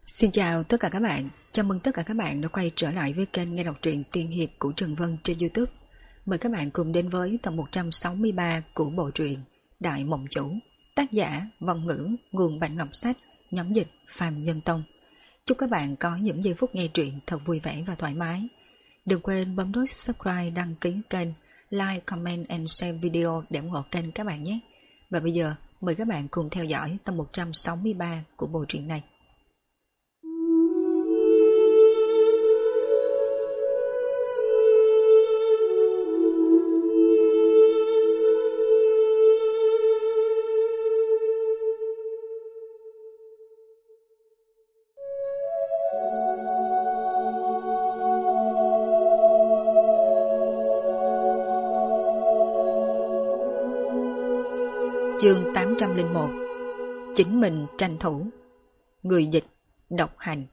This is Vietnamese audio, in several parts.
Xin chào tất cả các bạn, chào mừng tất cả các bạn đã quay trở lại với kênh nghe đọc truyện tiên hiệp của Trần Vân trên YouTube. Mời các bạn cùng đến với tập 163 của bộ truyện Đại Mộng Chủ, tác giả Vong Ngữ, nguồn Bản Ngọc Sách, nhóm dịch Phàm Nhân Tông. Chúc các bạn có những giây phút nghe truyện thật vui vẻ và thoải mái. Đừng quên bấm nút subscribe, đăng ký kênh, like, comment and share video để ủng hộ kênh các bạn nhé. Và bây giờ mời các bạn cùng theo dõi tập 163 của bộ truyện này. Chương 801. Chính mình tranh thủ. Người dịch độc hành.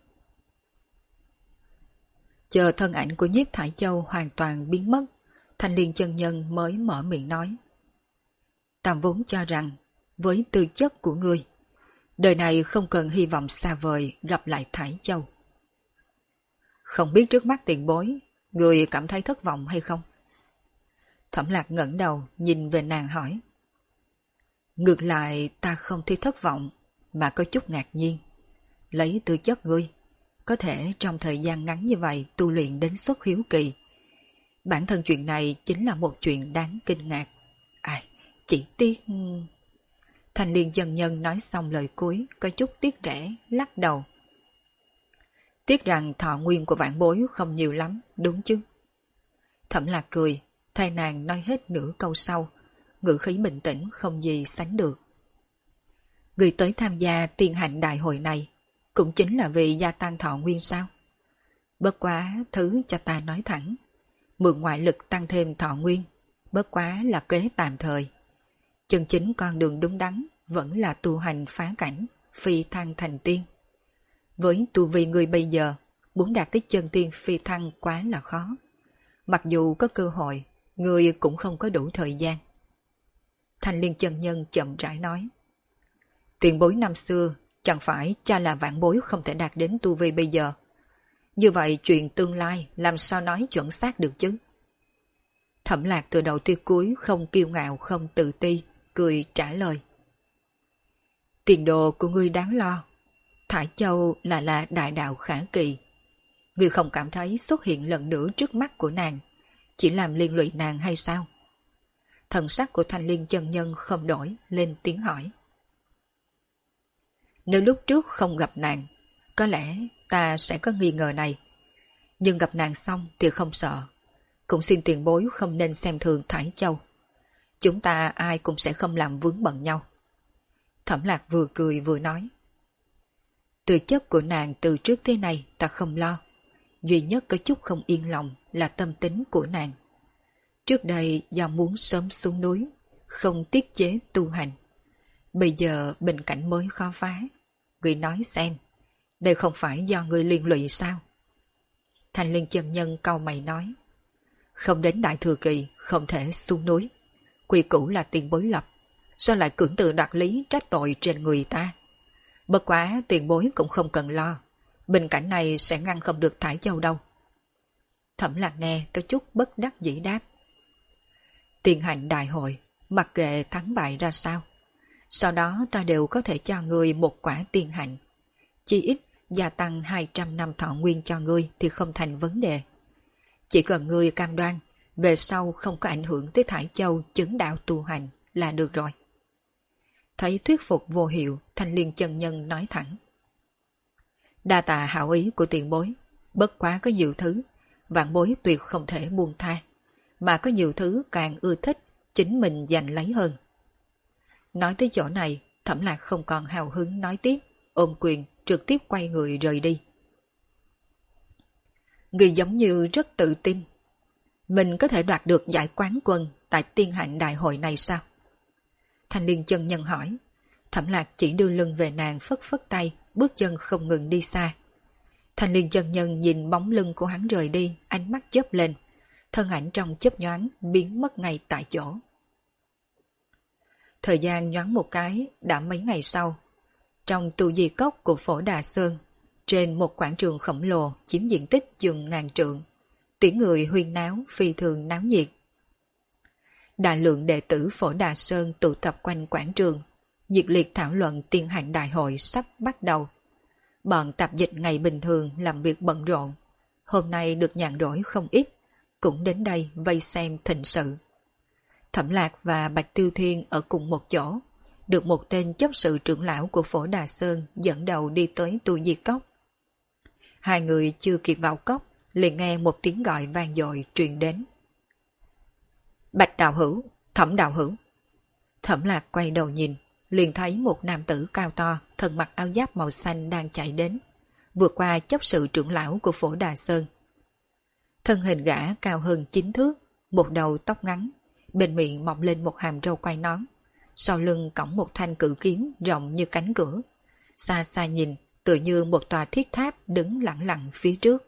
Chờ thân ảnh của Nhiếp Thải Châu hoàn toàn biến mất, Thanh Liên chân nhân mới mở miệng nói: Ta vốn cho rằng với tư chất của ngươi, đời này không cần hy vọng xa vời gặp lại Thải Châu. Không biết trước mắt tiền bối, ngươi cảm thấy thất vọng hay không? Thẩm Lạc ngẩng đầu nhìn về nàng hỏi. Ngược lại ta không thấy thất vọng, mà có chút ngạc nhiên. Lấy tư chất ngươi, có thể trong thời gian ngắn như vậy tu luyện đến xuất hiếu kỳ. Bản thân chuyện này chính là một chuyện đáng kinh ngạc. Chỉ tiếc... Thanh Liên chân nhân nói xong lời cuối, có chút tiếc rẻ, lắc đầu. Tiếc rằng thọ nguyên của vạn bối không nhiều lắm, đúng chứ? Thẩm Lạc cười, thay nàng nói hết nửa câu sau, ngữ khí bình tĩnh không gì sánh được. Người tới tham gia tiên hạnh đại hội này cũng chính là vì gia tăng thọ nguyên sao? Bất quá thứ cho ta nói thẳng, mượn ngoại lực tăng thêm thọ nguyên, bất quá là kế tạm thời. Chân chính con đường đúng đắn vẫn là tu hành phá cảnh, phi thăng thành tiên. Với tu vi người bây giờ, muốn đạt tới chân tiên phi thăng quá là khó. Mặc dù có cơ hội, người cũng không có đủ thời gian. Thanh Liên chân nhân chậm rãi nói. Tiền bối năm xưa chẳng phải cha là vạn bối không thể đạt đến tu vi bây giờ. Như vậy chuyện tương lai làm sao nói chuẩn xác được chứ? Thẩm Lạc từ đầu tới cuối không kiêu ngạo không tự ti, cười trả lời. Tiền đồ của ngươi đáng lo. Thải Châu là đại đạo khả kỳ. Ngươi không cảm thấy xuất hiện lần nữa trước mắt của nàng chỉ làm liên lụy nàng hay sao? Thần sắc của Thanh Liên chân nhân không đổi, lên tiếng hỏi. Nếu lúc trước không gặp nàng, có lẽ ta sẽ có nghi ngờ này. Nhưng gặp nàng xong thì không sợ. Cũng xin tiền bối không nên xem thường Thải Châu. Chúng ta ai cũng sẽ không làm vướng bận nhau. Thẩm Lạc vừa cười vừa nói. Tư chất của nàng từ trước tới nay ta không lo. Duy nhất có chút không yên lòng là tâm tính của nàng. Trước đây do muốn sớm xuống núi, không tiết chế tu hành. Bây giờ bình cảnh mới khó phá. Người nói xem, đây không phải do người liên lụy sao? Thanh Liên chân nhân cau mày nói. Không đến đại thừa kỳ, không thể xuống núi. Quy củ là tiền bối lập, sao lại cưỡng từ đoạt lý trách tội trên người ta? Bất quá tiền bối cũng không cần lo, bình cảnh này sẽ ngăn không được Thải Châu đâu. Thẩm Lạc nghe có chút bất đắc dĩ đáp. Tiên hạnh đại hội, mặc kệ thắng bại ra sao, sau đó ta đều có thể cho ngươi một quả tiên hạnh. Chỉ ít gia tăng 200 năm thọ nguyên cho ngươi thì không thành vấn đề. Chỉ cần ngươi cam đoan, về sau không có ảnh hưởng tới Thải Châu chứng đạo tu hành là được rồi. Thấy thuyết phục vô hiệu, Thanh Liên chân nhân nói thẳng. Đa tạ hảo ý của tiền bối, bất quá có nhiều thứ, vạn bối tuyệt không thể buông tha. Mà có nhiều thứ càng ưa thích, chính mình giành lấy hơn. Nói tới chỗ này, Thẩm Lạc không còn hào hứng nói tiếp, ôm quyền trực tiếp quay người rời đi. Người giống như rất tự tin. Mình có thể đoạt được giải quán quân tại tiên hạnh đại hội này sao? Thanh Liên chân nhân hỏi. Thẩm Lạc chỉ đưa lưng về nàng phất phất tay, bước chân không ngừng đi xa. Thanh Liên chân nhân nhìn bóng lưng của hắn rời đi, ánh mắt chớp lên. Thân ảnh trong chớp nhoáng biến mất ngay tại chỗ. Thời gian nhoáng một cái đã mấy ngày sau. Trong tu di cốc của Phổ Đà Sơn, trên một quảng trường khổng lồ chiếm diện tích chừng 1000 trượng. Tiếng người huyên náo phi thường náo nhiệt. Đại lượng đệ tử Phổ Đà Sơn tụ tập quanh quảng trường, nhiệt liệt thảo luận tiên hành đại hội sắp bắt đầu. Bọn tạp dịch ngày bình thường làm việc bận rộn, hôm nay được nhàn rỗi không ít, cũng đến đây vây xem thịnh sự. Thẩm Lạc và Bạch Tiêu Thiên ở cùng một chỗ, được một tên chấp sự trưởng lão của Phổ Đà Sơn dẫn đầu đi tới Tu Di Cốc. Hai người chưa kịp vào cốc, liền nghe một tiếng gọi vang dội truyền đến. Bạch đạo hữu, Thẩm đạo hữu. Thẩm Lạc quay đầu nhìn, liền thấy một nam tử cao to, thân mặc áo giáp màu xanh đang chạy đến, vượt qua chấp sự trưởng lão của Phổ Đà Sơn. Thân hình gã cao hơn 9 thước, một đầu tóc ngắn, bên miệng mọc lên một hàm râu quai nón, sau lưng cõng một thanh cự kiếm rộng như cánh cửa. Xa xa nhìn, tựa như một tòa thiết tháp đứng lặng lặng phía trước.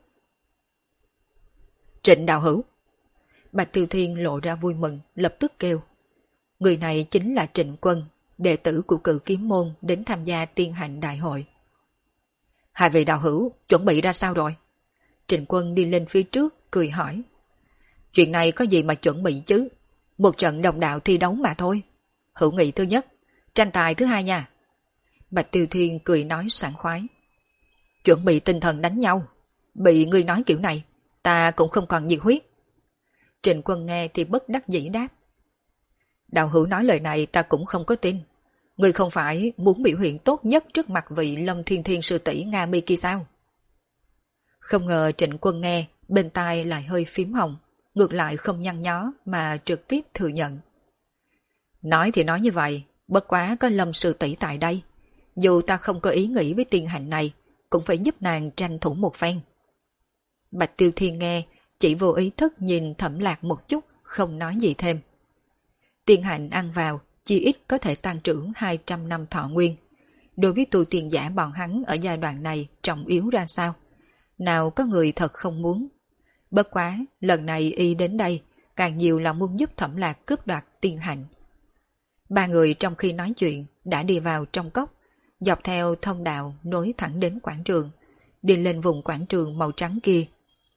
Trịnh đạo hữu. Bạch Tiêu Thiên lộ ra vui mừng, lập tức kêu. Người này chính là Trịnh Quân, đệ tử của Cự Kiếm Môn đến tham gia tiên hành đại hội. Hai vị đạo hữu chuẩn bị ra sao rồi? Trịnh Quân đi lên phía trước, cười hỏi. Chuyện này có gì mà chuẩn bị chứ? Một trận đồng đạo thi đấu mà thôi. Hữu nghị thứ nhất, tranh tài thứ hai nha. Bạch Tiêu Thiên cười nói sảng khoái. Chuẩn bị tinh thần đánh nhau. Bị ngươi nói kiểu này, ta cũng không còn nhiệt huyết. Trịnh Quân nghe thì bất đắc dĩ đáp. Đạo hữu nói lời này ta cũng không có tin. Ngươi không phải muốn biểu hiện tốt nhất trước mặt vị Lâm Thiên Thiên sư tỷ Nga Mi kia sao? Không ngờ Trịnh Quân nghe, bên tai lại hơi phím hồng, ngược lại không nhăn nhó mà trực tiếp thừa nhận. Nói thì nói như vậy, bất quá có Lâm sư tỷ tại đây. Dù ta không có ý nghĩ với tiên hạnh này, cũng phải giúp nàng tranh thủ một phen. Bạch Tiêu Thiên nghe, chỉ vô ý thức nhìn Thẩm Lạc một chút, không nói gì thêm. Tiên hạnh ăn vào, chi ít có thể tăng trưởng 200 năm thọ nguyên. Đối với tu tiên giả bọn hắn ở giai đoạn này trọng yếu ra sao? Nào có người thật không muốn. Bất quá, lần này y đến đây, càng nhiều là muốn giúp Thẩm Lạc cướp đoạt tiên hạnh. Ba người trong khi nói chuyện đã đi vào trong cốc, dọc theo thông đạo nối thẳng đến quảng trường, đi lên vùng quảng trường màu trắng kia.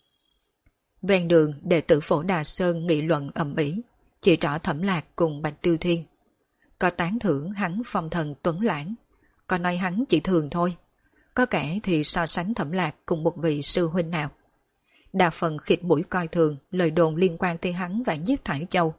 Ven đường, đệ tử Phổ Đà Sơn nghị luận ầm ĩ, chỉ trỏ Thẩm Lạc cùng Bạch Tiêu Thiên. Có tán thưởng hắn phong thần tuấn lãng, có nói hắn chỉ thường thôi, có kẻ thì so sánh Thẩm Lạc cùng một vị sư huynh nào. Đa phần khịt mũi coi thường lời đồn liên quan tới hắn và Nhiếp Thải Châu.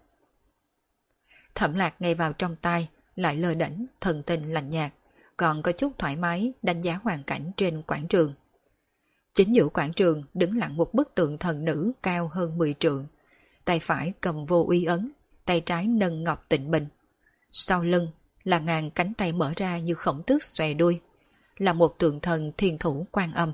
Thẩm Lạc nghe vào trong tai, lại lơ đễnh, thần tình lạnh nhạt, còn có chút thoải mái đánh giá hoàn cảnh trên quảng trường. Chính giữa quảng trường đứng lặng một bức tượng thần nữ cao hơn 10 trượng, tay phải cầm vô uy ấn, tay trái nâng ngọc tịnh bình. Sau lưng là ngàn cánh tay mở ra như khổng tước xòe đuôi, là một tượng thần thiên thủ Quan Âm.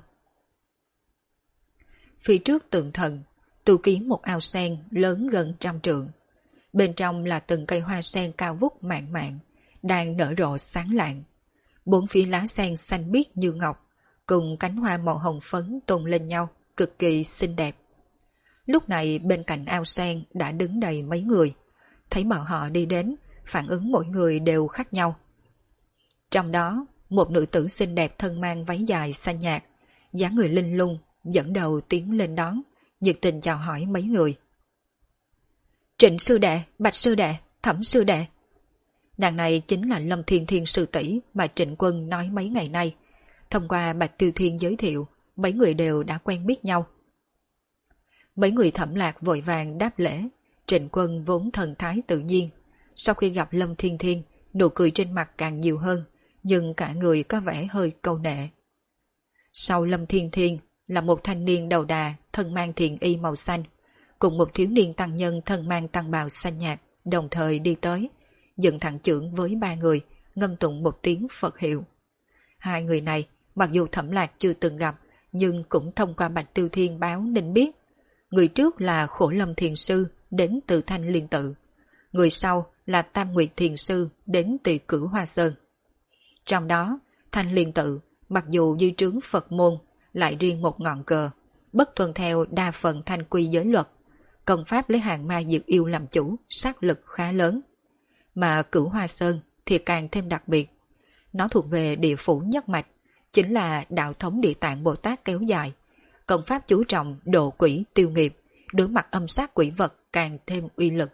Phía trước tượng thần, tu kiến một ao sen lớn gần 100 trượng. Bên trong là từng cây hoa sen cao vút mạn mạn, đang nở rộ sáng lạng. Bốn phía lá sen xanh biếc như ngọc, cùng cánh hoa màu hồng phấn tôn lên nhau, cực kỳ xinh đẹp. Lúc này bên cạnh ao sen đã đứng đầy mấy người. Thấy bọn họ đi đến, phản ứng mỗi người đều khác nhau. Trong đó, một nữ tử xinh đẹp thân mang váy dài xanh nhạt, dáng người linh lung, dẫn đầu tiến lên đón, nhiệt tình chào hỏi mấy người. Trịnh sư đệ, Bạch sư đệ, Thẩm sư đệ. Nàng này chính là Lâm Thiên Thiên sư tỷ mà Trịnh Quân nói mấy ngày nay. Thông qua Bạch Tiêu Thiên giới thiệu, mấy người đều đã quen biết nhau. Mấy người Thẩm Lạc vội vàng đáp lễ. Trịnh Quân vốn thần thái tự nhiên, sau khi gặp Lâm Thiên Thiên, nụ cười trên mặt càng nhiều hơn, nhưng cả người có vẻ hơi câu nệ. Sau Lâm Thiên Thiên là một thanh niên đầu đà thân mang thiền y màu xanh, cùng một thiếu niên tăng nhân thân mang tăng bào xanh nhạt, đồng thời đi tới, dựng thẳng chưởng với ba người, ngâm tụng một tiếng Phật hiệu. Hai người này, mặc dù Thẩm Lạc chưa từng gặp, nhưng cũng thông qua Bạch Tiêu Thiên báo nên biết. Người trước là Khổ Lâm Thiền Sư, đến từ Thanh Liên Tự. Người sau là Tam Nguyệt Thiền Sư, đến từ Cửu Hoa Sơn. Trong đó, Thanh Liên Tự, mặc dù dưới trướng Phật môn, lại riêng một ngọn cờ, bất tuân theo đa phần thanh quy giới luật. Công pháp lấy hàng ma diệt yêu làm chủ, sát lực khá lớn. Mà Cửu Hoa Sơn thì càng thêm đặc biệt. Nó thuộc về địa phủ nhất mạch, chính là đạo thống Địa Tạng Bồ Tát kéo dài. Công pháp chú trọng độ quỷ tiêu nghiệp, đối mặt âm sát quỷ vật càng thêm uy lực.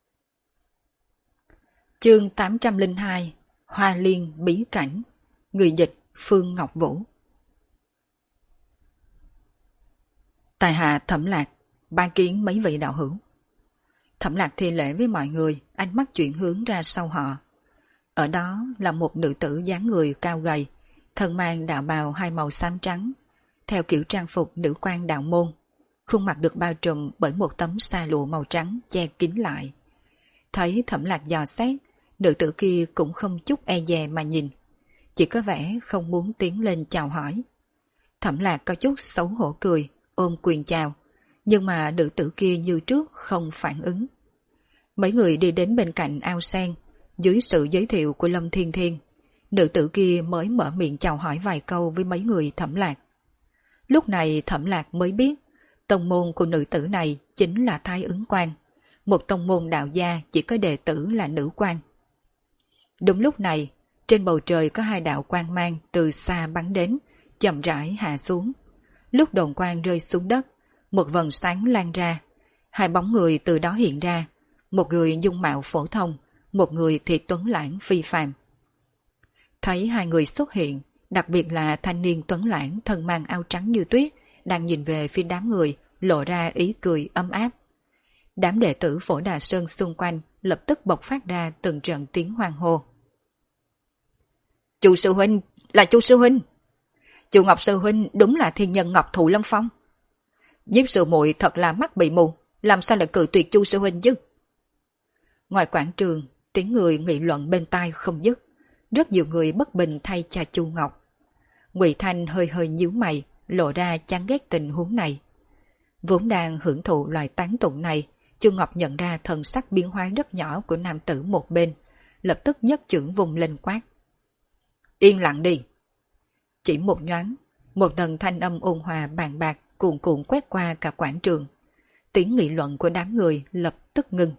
Chương 802 Hoa Liên Bí Cảnh. Người dịch Phương Ngọc Vũ. Tài hạ Thẩm Lạc, ban kiến mấy vị đạo hữu. Thẩm Lạc thi lễ với mọi người, ánh mắt chuyển hướng ra sau họ. Ở đó là một nữ tử dáng người cao gầy, thân mang đạo bào hai màu xám trắng, theo kiểu trang phục nữ quan đạo môn, khuôn mặt được bao trùm bởi một tấm sa lụa màu trắng che kín lại. Thấy Thẩm Lạc dò xét, nữ tử kia cũng không chút e dè mà nhìn, chỉ có vẻ không muốn tiến lên chào hỏi. Thẩm Lạc có chút xấu hổ cười, ôm quyền chào, nhưng mà nữ tử kia như trước không phản ứng. Mấy người đi đến bên cạnh ao sen, dưới sự giới thiệu của Lâm Thiên Thiên, nữ tử kia mới mở miệng chào hỏi vài câu với mấy người Thẩm Lạc. Lúc này Thẩm Lạc mới biết, tông môn của nữ tử này chính là Thái Ứng Quan, một tông môn đạo gia chỉ có đệ tử là nữ quan. Đúng lúc này, trên bầu trời có hai đạo quang mang từ xa bắn đến, chậm rãi hạ xuống. Lúc đồn quang rơi xuống đất, một vầng sáng lan ra, hai bóng người từ đó hiện ra, một người dung mạo phổ thông, một người thì tuấn lãng phi phàm. Thấy hai người xuất hiện, đặc biệt là thanh niên tuấn lãng thân mang áo trắng như tuyết, đang nhìn về phía đám người, lộ ra ý cười ấm áp. Đám đệ tử Phổ Đà Sơn xung quanh lập tức bộc phát ra từng trận tiếng hoan hô. Chu sư huynh, là Chu sư huynh. Chu Ngọc sư huynh đúng là thiên nhân Ngọc Thụ Lâm Phong. Nhiếp sư muội thật là mắt bị mù, làm sao lại cự tuyệt Chu sư huynh chứ? Ngoài quảng trường, tiếng người nghị luận bên tai không dứt, rất nhiều người bất bình thay cho Chu Ngọc. Ngụy Thanh hơi hơi nhíu mày, lộ ra chán ghét tình huống này. Vốn đang hưởng thụ loại tán tụng này, Chu Ngọc nhận ra thần sắc biến hóa rất nhỏ của nam tử một bên, lập tức nhấc chưởng vùng lên quát. Yên lặng đi! Chỉ một nhoáng, một tầng thanh âm ôn hòa bàn bạc cuồn cuộn quét qua cả quảng trường. Tiếng nghị luận của đám người lập tức ngưng.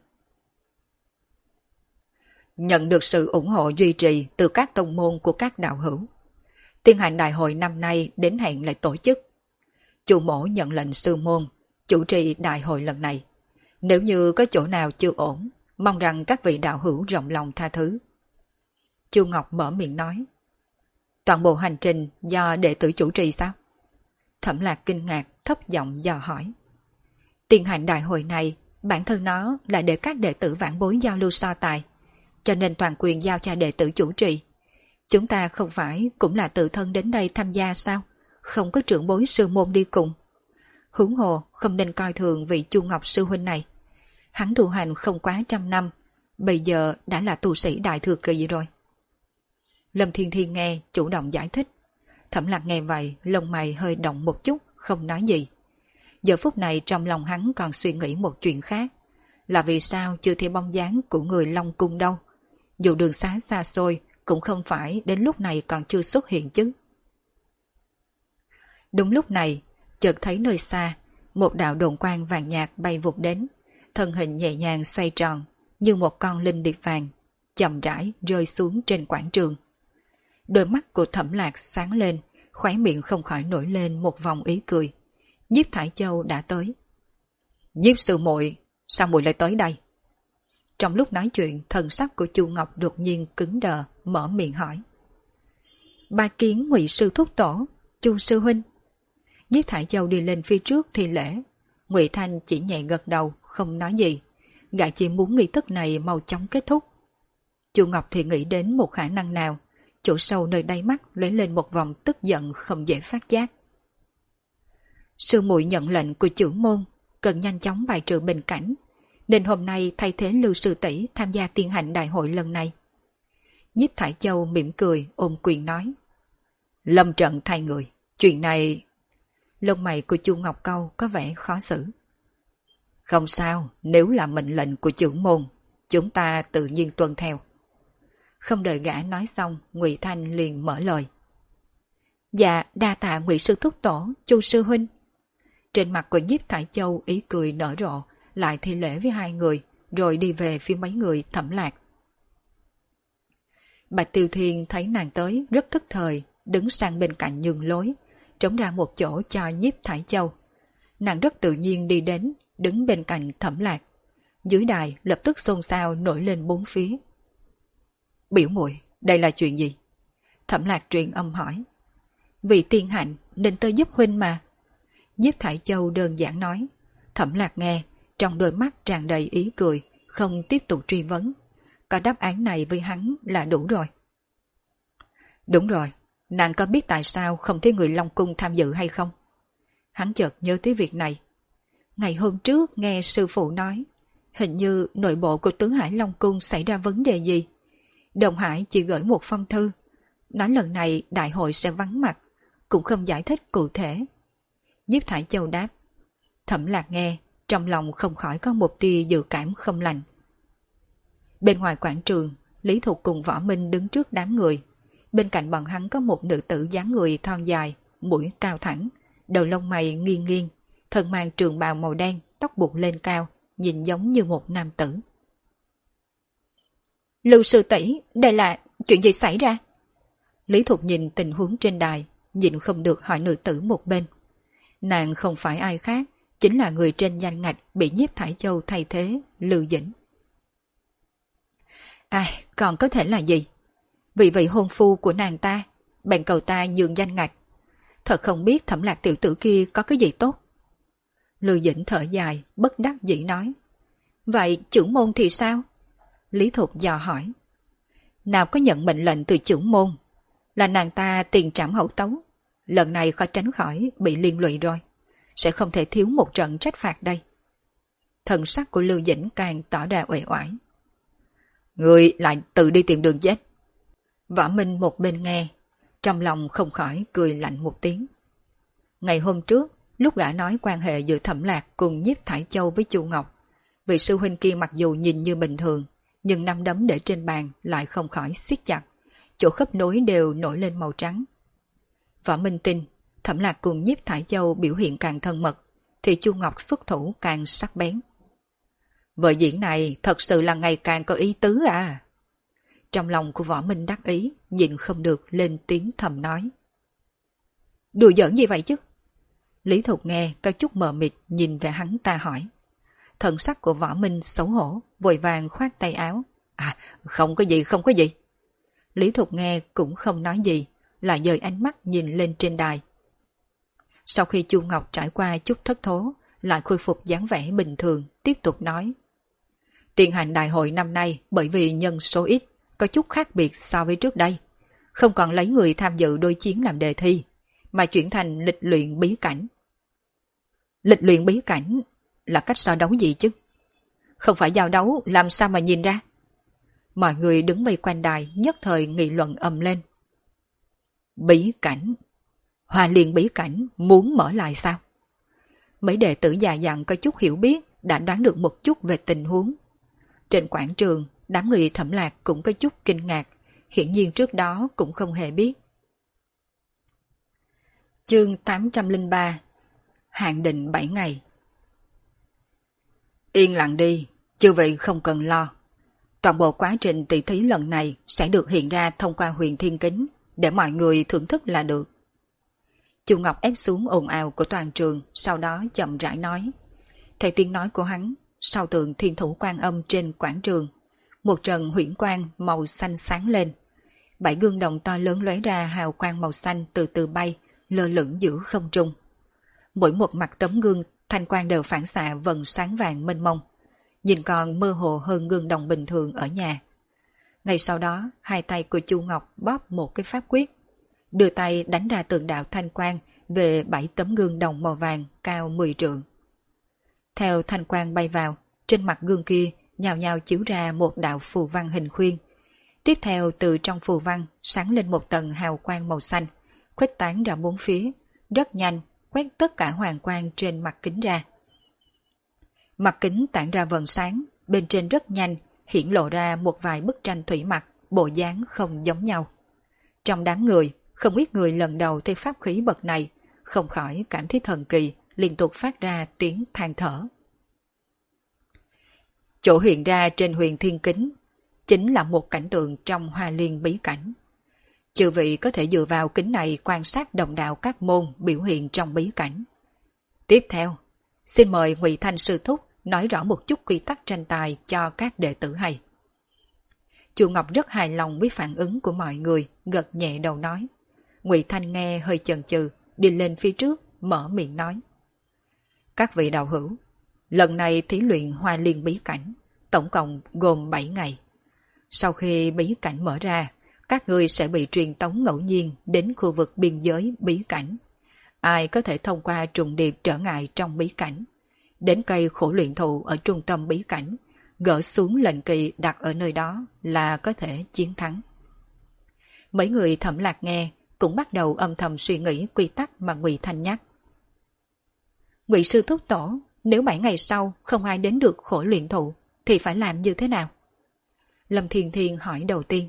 Nhận được sự ủng hộ duy trì từ các tông môn của các đạo hữu, tiến hành đại hội năm nay đến hẹn lại tổ chức. Chu mỗ nhận lệnh sư môn chủ trì đại hội lần này. Nếu như có chỗ nào chưa ổn, mong rằng các vị đạo hữu rộng lòng tha thứ. Chu Ngọc mở miệng nói. Toàn bộ hành trình do đệ tử chủ trì sao? Thẩm Lạc kinh ngạc thấp giọng dò hỏi. Tiến hành đại hội này, bản thân nó là để các đệ tử vãn bối giao lưu so tài, cho nên toàn quyền giao cho đệ tử chủ trì. Chúng ta không phải cũng là tự thân đến đây tham gia sao? Không có trưởng bối sư môn đi cùng. Huống hồ không nên coi thường vị Chu Ngọc sư huynh này. Hắn tu hành không quá 100 năm, bây giờ đã là tu sĩ đại thừa kỳ rồi. Lâm Thiên Thiên nghe chủ động giải thích. Thẩm Lạc nghe vậy, lông mày hơi động một chút, không nói gì. Giờ phút này trong lòng hắn còn suy nghĩ một chuyện khác, là vì sao chưa thấy bóng dáng của người Long Cung đâu. Dù đường xá xa xôi, cũng không phải đến lúc này còn chưa xuất hiện chứ. Đúng lúc này, chợt thấy nơi xa, một đạo đồn quang vàng nhạt bay vụt đến, thân hình nhẹ nhàng xoay tròn, như một con linh điệp vàng, chậm rãi rơi xuống trên quảng trường. Đôi mắt của Thẩm Lạc sáng lên, khóe miệng không khỏi nổi lên một vòng ý cười. Nhiếp Thải Châu đã tới. Nhiếp sư muội, sao muội lại tới đây? Trong lúc nói chuyện, thần sắc của Chu Ngọc đột nhiên cứng đờ, mở miệng hỏi. Ba kiến Ngụy sư thúc tổ, Chu sư huynh. Nhiếp Thải Châu đi lên phía trước thi lễ. Ngụy Thanh chỉ nhẹ gật đầu, không nói gì. Gã chỉ muốn nghi thức này mau chóng kết thúc. Chu Ngọc thì nghĩ đến một khả năng nào, chỗ sâu nơi đáy mắt lấy lên một vòng tức giận không dễ phát giác. Sư muội nhận lệnh của trưởng môn, cần nhanh chóng bài trừ bình cảnh, nên hôm nay thay thế Lưu sư tỷ tham gia tiến hành đại hội lần này. Nhiếp Thải Châu mỉm cười ôm quyền nói. Lâm trận thay người, chuyện này... Lông mày của Chu Ngọc Câu có vẻ khó xử. Không sao, nếu là mệnh lệnh của trưởng môn, chúng ta tự nhiên tuân theo. Không đợi gã nói xong, Ngụy Thanh liền mở lời. Dạ, đa tạ Ngụy sư thúc tổ, Chu sư huynh. Trên mặt của Nhiếp Thải Châu ý cười nở rộ, lại thi lễ với hai người, rồi đi về phía mấy người Thẩm Lạc. Bạch Tiêu Thiên thấy nàng tới rất thức thời, đứng sang bên cạnh nhường lối, trống ra một chỗ cho Nhiếp Thải Châu. Nàng rất tự nhiên đi đến, đứng bên cạnh Thẩm Lạc. Dưới đài lập tức xôn xao nổi lên bốn phía. Biểu muội, đây là chuyện gì? Thẩm Lạc truyền âm hỏi. Vì tiên hạnh nên tôi giúp huynh mà. Nhiếp Thải Châu đơn giản nói. Thẩm Lạc nghe, trong đôi mắt tràn đầy ý cười, không tiếp tục truy vấn. Có đáp án này với hắn là đủ rồi. Đúng rồi, nàng có biết tại sao không thấy người Long Cung tham dự hay không? Hắn chợt nhớ tới việc này. Ngày hôm trước nghe sư phụ nói, hình như nội bộ của tướng Hải Long Cung xảy ra vấn đề gì. Đồng Hải chỉ gửi một phong thư, nói lần này đại hội sẽ vắng mặt, cũng không giải thích cụ thể. Nhiếp Thải Châu đáp. Thẩm Lạc nghe, trong lòng không khỏi có một tia dự cảm không lành. Bên ngoài quảng trường, Lý Thục cùng Võ Minh đứng trước đám người. Bên cạnh bọn hắn có một nữ tử dáng người thon dài, mũi cao thẳng, đầu lông mày nghiêng nghiêng, thân mang trường bào màu đen, tóc buộc lên cao, nhìn giống như một nam tử. Lưu sư tỷ, đây là chuyện gì xảy ra? Lý Thục nhìn tình huống trên đài, nhìn không được hỏi nữ tử một bên. Nàng không phải ai khác, chính là người trên danh ngạch bị Nhiếp Thải Châu thay thế, Lưu Dĩnh. Ai, còn có thể là gì? Vì vậy hôn phu của nàng ta, bèn cầu ta nhường danh ngạch. Thật không biết Thẩm Lạc tiểu tử kia có cái gì tốt. Lưu Dĩnh thở dài, bất đắc dĩ nói. Vậy trưởng môn thì sao? Lý Thục dò hỏi. Nào có nhận mệnh lệnh từ trưởng môn, là nàng ta tiền trảm hậu tấu. Lần này khó tránh khỏi bị liên lụy rồi, sẽ không thể thiếu một trận trách phạt đây. Thần sắc của Lưu Dĩnh càng tỏ ra uể oải. Người lại tự đi tìm đường chết. Võ Minh một bên nghe, trong lòng không khỏi cười lạnh một tiếng. Ngày hôm trước, lúc gã nói quan hệ giữa Thẩm Lạc cùng Nhiếp Thải Châu với Chu Ngọc, vị sư huynh kia mặc dù nhìn như bình thường, nhưng nắm đấm để trên bàn lại không khỏi siết chặt, chỗ khớp nối đều nổi lên màu trắng. Võ Minh tin, Thẩm Lạc cùng Nhiếp Thải Châu biểu hiện càng thân mật, thì Chu Ngọc xuất thủ càng sắc bén. Vở diễn này thật sự là ngày càng có ý tứ à. Trong lòng của Võ Minh đắc ý, nhìn không được lên tiếng thầm nói. Đùa giỡn gì vậy chứ? Lý Thục nghe có chút mờ mịt nhìn về hắn ta hỏi. Thần sắc của Võ Minh xấu hổ, vội vàng khoát tay áo. À, không có gì, không có gì. Lý Thục nghe cũng không nói gì, lại dời ánh mắt nhìn lên trên đài. Sau khi Chu Ngọc trải qua chút thất thố, lại khôi phục dáng vẻ bình thường, tiếp tục nói. Tiến hành đại hội năm nay bởi vì nhân số ít, có chút khác biệt so với trước đây. Không còn lấy người tham dự đối chiến làm đề thi, mà chuyển thành lịch luyện bí cảnh. Lịch luyện bí cảnh là cách so đấu gì chứ? Không phải giao đấu làm sao mà nhìn ra? Mọi người đứng vây quanh đài nhất thời nghị luận ầm lên. Bí cảnh? Hoa Liên bí cảnh muốn mở lại sao? Mấy đệ tử già dặn có chút hiểu biết đã đoán được một chút về tình huống. Trên quảng trường, đám người Thẩm Lạc cũng có chút kinh ngạc, hiển nhiên trước đó cũng không hề biết. Chương 803 Hạn định 7 ngày. Yên lặng đi, chư vị không cần lo. Toàn bộ quá trình tỷ thí lần này sẽ được hiện ra thông qua huyền thiên kính, để mọi người thưởng thức là được. Chu Ngọc ép xuống ồn ào của toàn trường, sau đó chậm rãi nói. Theo tiếng nói của hắn, sau tượng thiên thủ quan âm trên quảng trường, một trận huyễn quang màu xanh sáng lên. 7 gương đồng to lớn lóe ra hào quang màu xanh từ từ bay, lơ lửng giữa không trung. Mỗi một mặt tấm gương, thanh quang đều phản xạ vầng sáng vàng mênh mông, nhìn còn mơ hồ hơn gương đồng bình thường ở nhà. Ngay sau đó, hai tay của Chu Ngọc bóp một cái pháp quyết, đưa tay đánh ra tượng đạo thanh quang về 7 tấm gương đồng màu vàng cao 10 trượng. Theo thanh quang bay vào, trên mặt gương kia nhào nhào chiếu ra một đạo phù văn hình khuyên. Tiếp theo từ trong phù văn sáng lên một tầng hào quang màu xanh, khuếch tán ra bốn phía, rất nhanh quét tất cả hoàng quang trên mặt kính ra. Mặt kính tản ra vầng sáng, bên trên rất nhanh hiển lộ ra một vài bức tranh thủy mặc, bộ dáng không giống nhau. Trong đám người, không ít người lần đầu thấy pháp khí bậc này, không khỏi cảm thấy thần kỳ, liên tục phát ra tiếng than thở. Chỗ hiện ra trên huyền thiên kính chính là một cảnh tượng trong Hoa Liên bí cảnh. Chư vị có thể dựa vào kính này quan sát đồng đạo các môn biểu hiện trong bí cảnh. Tiếp theo, xin mời Ngụy Thanh sư thúc nói rõ một chút quy tắc tranh tài cho các đệ tử hay. Chu Ngọc rất hài lòng với phản ứng của mọi người, gật nhẹ đầu nói. Ngụy Thanh nghe hơi chần chừ, đi lên phía trước, mở miệng nói. Các vị đạo hữu, lần này thí luyện Hoa Liên bí cảnh, tổng cộng gồm 7 ngày. Sau khi bí cảnh mở ra, các ngươi sẽ bị truyền tống ngẫu nhiên đến khu vực biên giới bí cảnh. Ai có thể thông qua trùng điệp trở ngại trong bí cảnh, đến cây khổ luyện thụ ở trung tâm bí cảnh, gỡ xuống lệnh kỳ đặt ở nơi đó là có thể chiến thắng. Mấy người Thẩm Lạc nghe cũng bắt đầu âm thầm suy nghĩ quy tắc mà Ngụy Thanh nhắc. Ngụy sư thúc tổ, nếu 7 ngày sau không ai đến được khổ luyện thụ thì phải làm như thế nào? Lâm Thiên Thiên hỏi đầu tiên.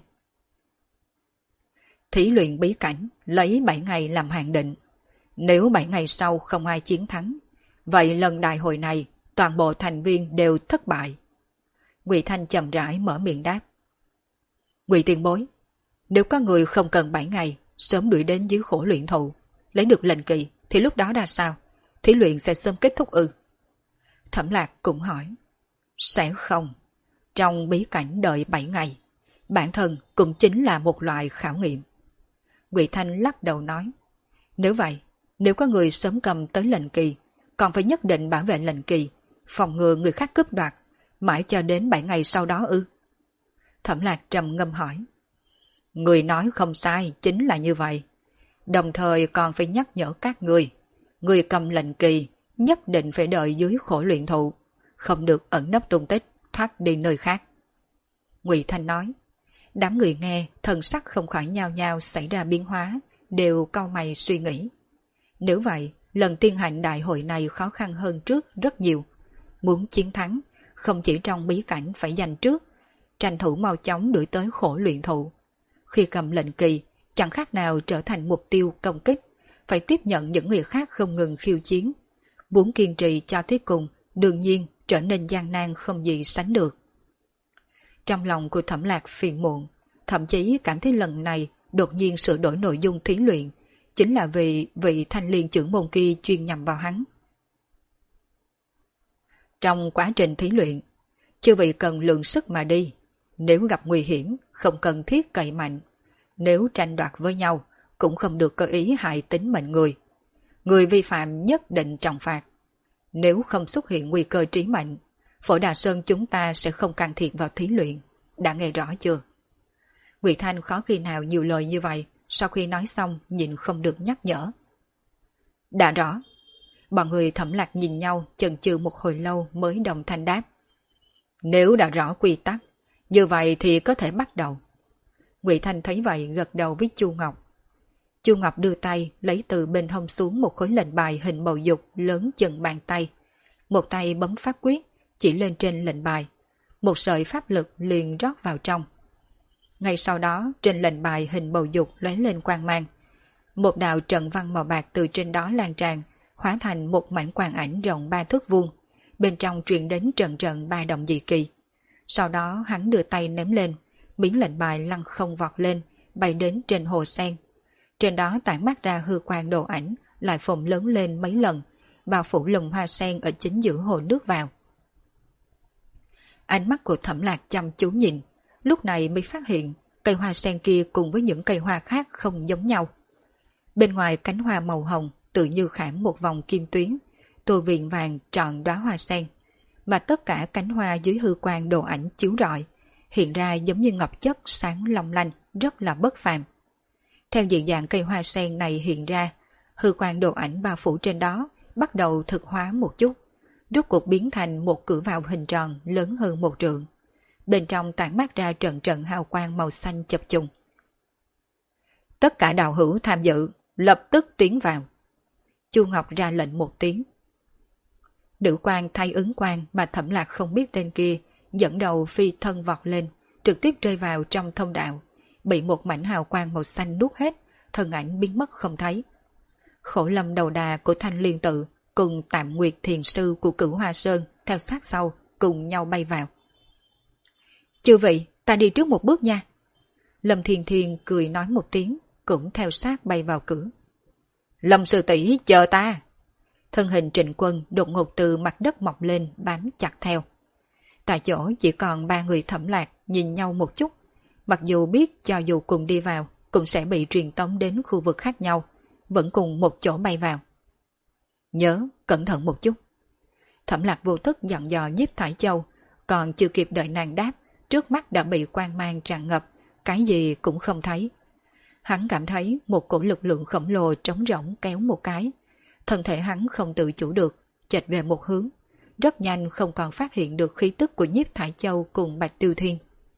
Thí luyện bí cảnh lấy 7 ngày làm hạn định. Nếu 7 ngày sau không ai chiến thắng, vậy lần đại hội này toàn bộ thành viên đều thất bại. Ngụy Thanh chậm rãi mở miệng đáp. Ngụy tiền bối, nếu có người không cần 7 ngày sớm đuổi đến dưới khổ luyện thụ, lấy được lệnh kỳ thì lúc đó ra sao? Thí luyện sẽ sớm kết thúc ư? Thẩm Lạc cũng hỏi. Sẽ không. Trong bí cảnh đợi 7 ngày, bản thân cũng chính là một loại khảo nghiệm. Ngụy Thanh lắc đầu nói. Nếu vậy, nếu có người sớm cầm tới lệnh kỳ, còn phải nhất định bảo vệ lệnh kỳ, phòng ngừa người khác cướp đoạt, mãi cho đến 7 ngày sau đó ư? Thẩm Lạc trầm ngâm hỏi. Người nói không sai, chính là như vậy. Đồng thời còn phải nhắc nhở các người cầm lệnh kỳ nhất định phải đợi dưới khổ luyện thụ, không được ẩn nấp tung tích, thoát đi nơi khác. Ngụy Thanh nói. Đám người nghe, thần sắc không khỏi nhao nhao xảy ra biến hóa, đều cau mày suy nghĩ. Nếu vậy, lần tiên hành đại hội này khó khăn hơn trước rất nhiều. Muốn chiến thắng, không chỉ trong bí cảnh phải giành trước, tranh thủ mau chóng đuổi tới khổ luyện thụ. Khi cầm lệnh kỳ, chẳng khác nào trở thành mục tiêu công kích, phải tiếp nhận những người khác không ngừng khiêu chiến. Muốn kiên trì cho tới cùng, đương nhiên trở nên gian nan không gì sánh được. Trong lòng của Thẩm Lạc phiền muộn, thậm chí cảm thấy lần này đột nhiên sửa đổi nội dung thí luyện, chính là vì vị thanh liên trưởng môn kia chuyên nhằm vào hắn. Trong quá trình thí luyện, chư vị cần lượng sức mà đi, nếu gặp nguy hiểm không cần thiết cậy mạnh, nếu tranh đoạt với nhau cũng không được có ý hại tính mệnh người. Người vi phạm nhất định trọng phạt. Nếu không xuất hiện nguy cơ trí mệnh, Phổ Đà Sơn chúng ta sẽ không can thiệp vào thí luyện. Đã nghe rõ chưa? Ngụy Thanh khó khi nào nhiều lời như vậy, sau khi nói xong nhịn không được nhắc nhở. Đã rõ. Bọn người Thẩm Lạc nhìn nhau chần chừ một hồi lâu mới đồng thanh đáp. Nếu đã rõ quy tắc, như vậy thì có thể bắt đầu. Ngụy Thanh thấy vậy gật đầu với Chu Ngọc. Chu Ngọc đưa tay lấy từ bên hông xuống một khối lệnh bài hình bầu dục lớn chừng bàn tay. Một tay bấm pháp quyết, chỉ lên trên lệnh bài. Một sợi pháp lực liền rót vào trong. Ngay sau đó trên lệnh bài hình bầu dục lóe lên quang mang. Một đạo trận văn màu bạc từ trên đó lan tràn, hóa thành một mảnh quang ảnh rộng 3 thước vuông. Bên trong truyền đến trận trận ba động dị kỳ. Sau đó hắn đưa tay ném lên, miếng lệnh bài lăn không vọt lên, bay đến trên hồ sen. Trên đó tản mát ra hư quang đồ ảnh, lại phồng lớn lên mấy lần, bao phủ lồng hoa sen ở chính giữa hồ nước vào. Ánh mắt của Thẩm Lạc chăm chú nhìn, lúc này mới phát hiện cây hoa sen kia cùng với những cây hoa khác không giống nhau. Bên ngoài cánh hoa màu hồng tự như khảm một vòng kim tuyến, tô viền vàng trọn đóa hoa sen, mà tất cả cánh hoa dưới hư quang đồ ảnh chiếu rọi, hiện ra giống như ngọc chất sáng long lanh, rất là bất phàm. Theo dị dạng cây hoa sen này hiện ra, hư quang đồ ảnh bao phủ trên đó bắt đầu thực hóa một chút, rốt cuộc biến thành một cửa vào hình tròn lớn hơn 1 trượng. Bên trong tản mát ra trận trận hào quang màu xanh chập trùng. Tất cả đạo hữu tham dự, lập tức tiến vào. Chu Ngọc ra lệnh một tiếng. Nữ quan thay ứng quan mà Thẩm Lạc không biết tên kia, dẫn đầu phi thân vọt lên, trực tiếp rơi vào trong thông đạo, bị một mảnh hào quang màu xanh nuốt hết, thân ảnh biến mất không thấy. Khổ Lâm đầu đà của Thanh Liên Tự cùng Tạm Nguyệt thiền sư của Cửu Hoa Sơn theo sát sau, cùng nhau bay vào. Chư vị, ta đi trước một bước nha. Lâm Thiên Thiên cười nói một tiếng, cũng theo sát bay vào cửa. Lâm sư tỷ chờ ta! Thân hình Trịnh Quân đột ngột từ mặt đất mọc lên bám chặt theo. Tại chỗ chỉ còn ba người Thẩm Lạc nhìn nhau một chút, mặc dù biết cho dù cùng đi vào cũng sẽ bị truyền tống đến khu vực khác nhau, vẫn cùng một chỗ bay vào. Nhớ, cẩn thận một chút. Thẩm Lạc vô thức dặn dò Nhiếp Thải Châu, còn chưa kịp đợi nàng đáp, trước mắt đã bị quang mang tràn ngập, cái gì cũng không thấy. Hắn cảm thấy một cổ lực lượng khổng lồ trống rỗng kéo một cái. Thân thể hắn không tự chủ được, chệch về một hướng. Rất nhanh không còn phát hiện được khí tức của Nhiếp Thải Châu cùng Bạch Tiêu Thiên.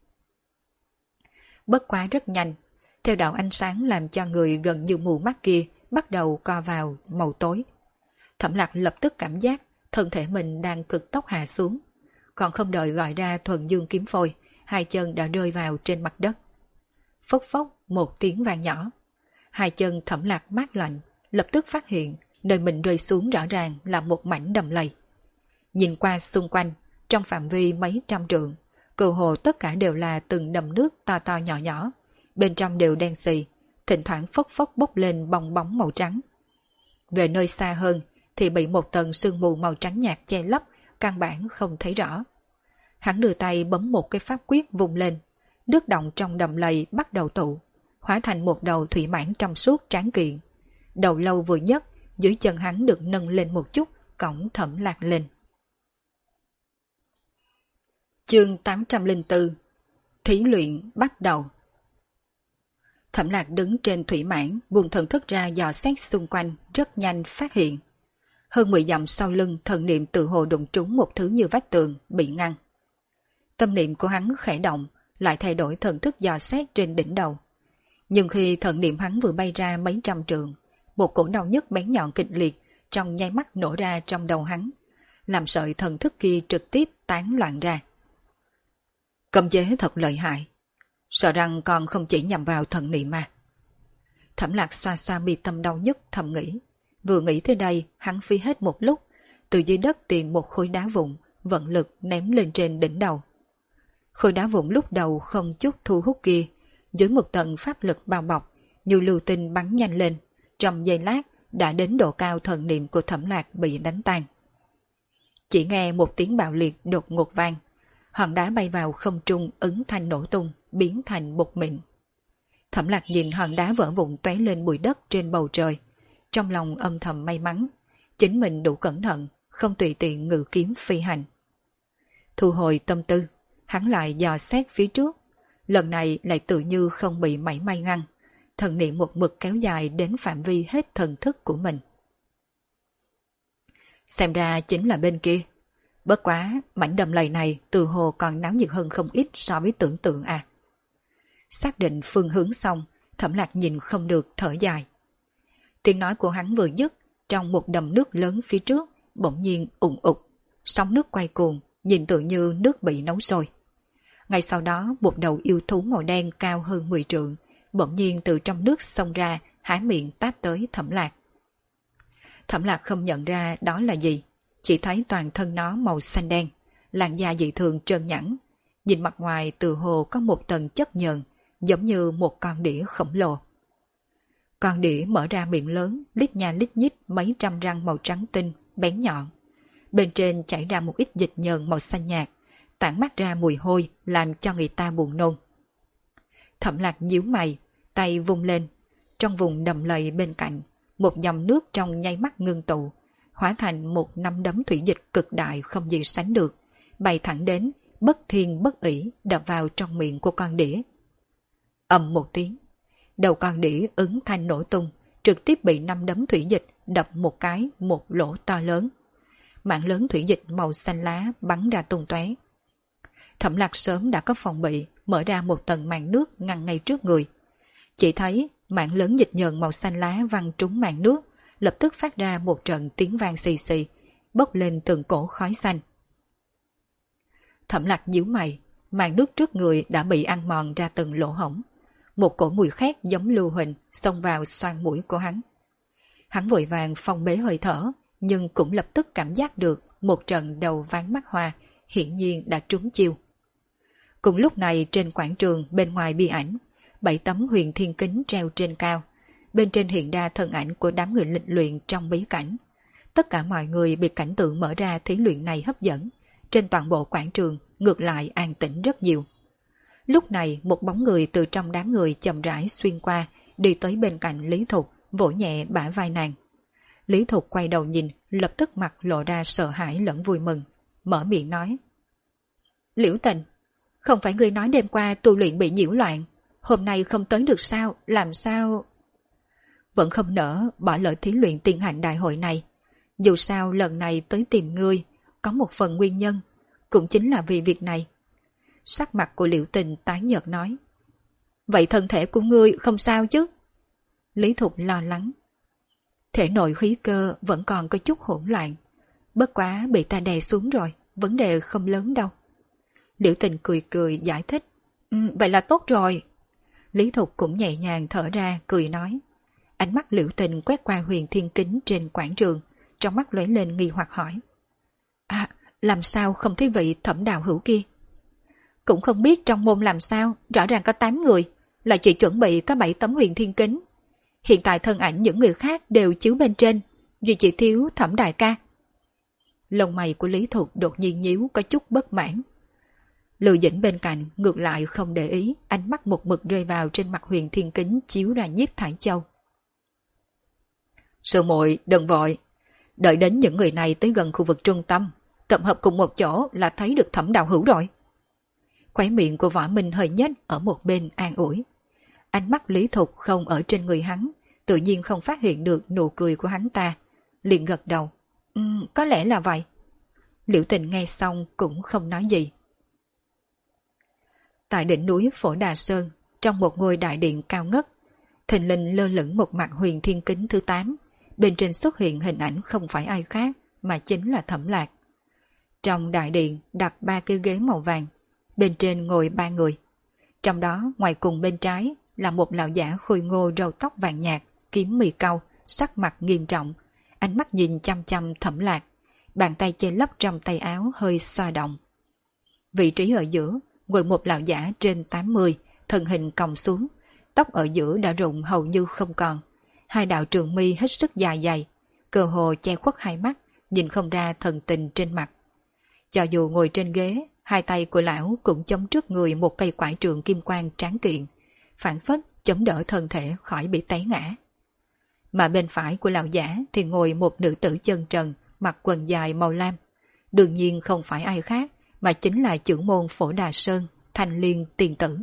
Bất quá rất nhanh, theo đạo ánh sáng làm cho người gần như mù mắt kia bắt đầu co vào màu tối. Thẩm Lạc lập tức cảm giác thân thể mình đang cực tốc hạ xuống. Còn không đợi gọi ra thuần dương kiếm phôi, hai chân đã rơi vào trên mặt đất. Phốc phốc một tiếng vang nhỏ. Hai chân Thẩm Lạc mát lạnh, lập tức phát hiện nơi mình rơi xuống rõ ràng là một mảnh đầm lầy. Nhìn qua xung quanh, trong phạm vi mấy trăm trượng, cơ hồ tất cả đều là từng đầm nước to to nhỏ nhỏ, bên trong đều đen xì, thỉnh thoảng phốc phốc bốc lên bong bóng màu trắng. Về nơi xa hơn thì bị một tầng sương mù màu trắng nhạt che lấp, căn bản không thấy rõ. Hắn đưa tay bấm một cái pháp quyết vùng lên, nước động trong đầm lầy bắt đầu tụ, hóa thành một đầu thủy mãn trong suốt tráng kiện. Đầu lâu vừa nhấc, dưới chân hắn được nâng lên một chút, cõng Thẩm Lạc lên. Chương 804 Thí luyện bắt đầu. Thẩm Lạc đứng trên thủy mãn, buông thần thức ra dò xét xung quanh, rất nhanh phát hiện. Hơn 10 dặm sau lưng thần niệm tự hồ đụng trúng một thứ như vách tường, bị ngăn. Tâm niệm của hắn khẽ động, lại thay đổi thần thức dò xét trên đỉnh đầu. Nhưng khi thần niệm hắn vừa bay ra mấy trăm trượng, một cổ đau nhức bén nhọn kịch liệt trong nháy mắt nổ ra trong đầu hắn, làm sợi thần thức kia trực tiếp tán loạn ra. Cấm chế thật lợi hại, sợ rằng còn không chỉ nhằm vào thần niệm mà. Thẩm Lạc xoa xoa mi tâm đau nhức thầm nghĩ. Vừa nghĩ tới đây, hắn phi hết một lúc, từ dưới đất tìm một khối đá vụn, vận lực ném lên trên đỉnh đầu. Khối đá vụn lúc đầu không chút thu hút kia, dưới một tầng pháp lực bao bọc, như lưu tinh bắn nhanh lên, trong giây lát đã đến độ cao thần niệm của Thẩm Lạc bị đánh tan. Chỉ nghe một tiếng bạo liệt đột ngột vang, hòn đá bay vào không trung ứng thanh nổ tung, biến thành bột mịn. Thẩm Lạc nhìn hòn đá vỡ vụn tóe lên bụi đất trên bầu trời, trong lòng âm thầm may mắn, chính mình đủ cẩn thận, không tùy tiện ngự kiếm phi hành. Thu hồi tâm tư, hắn lại dò xét phía trước, lần này lại tự như không bị mảy may ngăn, thần niệm một mực kéo dài đến phạm vi hết thần thức của mình. Xem ra chính là bên kia. Bất quá, mảnh đầm lầy này từ hồ còn náo nhiệt hơn không ít so với tưởng tượng à. Xác định phương hướng xong, Thẩm Lạc nhìn không được thở dài. Tiếng nói của hắn vừa dứt, trong một đầm nước lớn phía trước, bỗng nhiên ùn ụt, sóng nước quay cuồng, nhìn tự như nước bị nấu sôi. Ngay sau đó, một đầu yêu thú màu đen cao hơn 10 trượng, bỗng nhiên từ trong nước xông ra, há miệng táp tới Thẩm Lạc. Thẩm Lạc không nhận ra đó là gì, chỉ thấy toàn thân nó màu xanh đen, làn da dị thường trơn nhẵn, nhìn mặt ngoài từ hồ có một tầng chất nhờn, giống như một con đĩa khổng lồ. Con đĩa mở ra miệng lớn, lít nha lít nhít mấy trăm răng màu trắng tinh, bén nhọn. Bên trên chảy ra một ít dịch nhờn màu xanh nhạt, tản mát ra mùi hôi làm cho người ta buồn nôn. Thẩm Lạc nhíu mày, tay vung lên, trong vùng đầm lầy bên cạnh, một dòng nước trong nháy mắt ngưng tụ, hóa thành một nắm đấm thủy dịch cực đại không gì sánh được, bay thẳng đến, bất thiên bất ỷ đập vào trong miệng của con đĩa. Ầm một tiếng, đầu con đĩa ứng thanh nổ tung, trực tiếp bị năm đấm thủy dịch đập một cái một lỗ to lớn. Mảng lớn thủy dịch màu xanh lá bắn ra tung tóe. Thẩm Lạc sớm đã có phòng bị, mở ra một tầng màn nước ngăn ngay trước người. Chỉ thấy mảng lớn dịch nhờn màu xanh lá văng trúng màn nước, lập tức phát ra một trận tiếng vang xì xì, bốc lên từng cổ khói xanh. Thẩm Lạc nhíu mày, màn nước trước người đã bị ăn mòn ra từng lỗ hổng. Một cổ mùi khét giống lưu huỳnh xông vào xoang mũi của hắn. Hắn vội vàng phong bế hơi thở, nhưng cũng lập tức cảm giác được một trận đầu ván mắt hoa, hiển nhiên đã trúng chiêu. Cùng lúc này trên quảng trường bên ngoài bi ảnh, 7 tấm huyền thiên kính treo trên cao. Bên trên hiện ra thân ảnh của đám người lịch luyện trong bí cảnh. Tất cả mọi người bị cảnh tượng mở ra thí luyện này hấp dẫn. Trên toàn bộ quảng trường ngược lại an tĩnh rất nhiều. Lúc này một bóng người từ trong đám người chậm rãi xuyên qua, đi tới bên cạnh Lý Thục, vỗ nhẹ bả vai nàng. Lý Thục quay đầu nhìn, lập tức mặt lộ ra sợ hãi lẫn vui mừng, mở miệng nói. Liễu Tình, không phải ngươi nói đêm qua tu luyện bị nhiễu loạn, hôm nay không tới được sao, làm sao? Vẫn không nỡ bỏ lỡ thí luyện tiên hành đại hội này. Dù sao lần này tới tìm ngươi, có một phần nguyên nhân, cũng chính là vì việc này. Sắc mặt của Liễu Tình tái nhợt nói. Vậy thân thể của ngươi không sao chứ? Lý Thục lo lắng. Thể nội khí cơ vẫn còn có chút hỗn loạn. Bất quá bị ta đè xuống rồi, vấn đề không lớn đâu. Liễu Tình cười cười giải thích. Vậy là tốt rồi. Lý Thục cũng nhẹ nhàng thở ra cười nói. Ánh mắt Liễu Tình quét qua huyền thiên kính trên quảng trường, trong mắt lóe lên nghi hoặc hỏi. À, làm sao không thấy vị Thẩm đạo hữu kia? Cũng không biết trong môn làm sao, rõ ràng có 8 người, là chỉ chuẩn bị có 7 tấm huyền thiên kính. Hiện tại thân ảnh những người khác đều chiếu bên trên, duy chỉ thiếu Thẩm đại ca. Lông mày của Lý Thục đột nhiên nhíu có chút bất mãn. Lưu Dĩnh bên cạnh ngược lại không để ý, ánh mắt một mực rơi vào trên mặt huyền thiên kính chiếu ra Nhiếp Thải Châu. Sư muội đừng vội, đợi đến những người này tới gần khu vực trung tâm, tập hợp cùng một chỗ là thấy được Thẩm đạo hữu rồi. Khóe miệng của Võ Minh hơi nhếch ở một bên an ủi. Ánh mắt Lý Thục không ở trên người hắn, tự nhiên không phát hiện được nụ cười của hắn ta, liền gật đầu. Có lẽ là vậy. Liễu Tình nghe xong cũng không nói gì. Tại đỉnh núi Phổ Đà Sơn, trong một ngôi đại điện cao ngất, thình lình lơ lửng một mặt huyền thiên kính thứ 8, bên trên xuất hiện hình ảnh không phải ai khác mà chính là Thẩm Lạc. Trong đại điện đặt 3 cái ghế màu vàng, bên trên ngồi 3 người. Trong đó ngoài cùng bên trái là một lão giả khôi ngô râu tóc vàng nhạt, kiếm mì cau, sắc mặt nghiêm trọng, ánh mắt nhìn chăm chăm Thẩm Lạc, bàn tay che lấp trong tay áo hơi xoa động. Vị trí ở giữa ngồi một lão giả trên 80, thân hình còng xuống, tóc ở giữa đã rụng hầu như không còn, hai đạo trường mi hết sức dài dày, cơ hồ che khuất hai mắt, nhìn không ra thần tình trên mặt. Cho dù ngồi trên ghế, hai tay của lão cũng chống trước người một cây quải trượng kim quang tráng kiện, phản phất chống đỡ thân thể khỏi bị té ngã. Mà bên phải của lão giả thì ngồi một nữ tử chân trần, mặc quần dài màu lam. Đương nhiên không phải ai khác, mà chính là trưởng môn Phổ Đà Sơn, Thanh Liên tiền tử.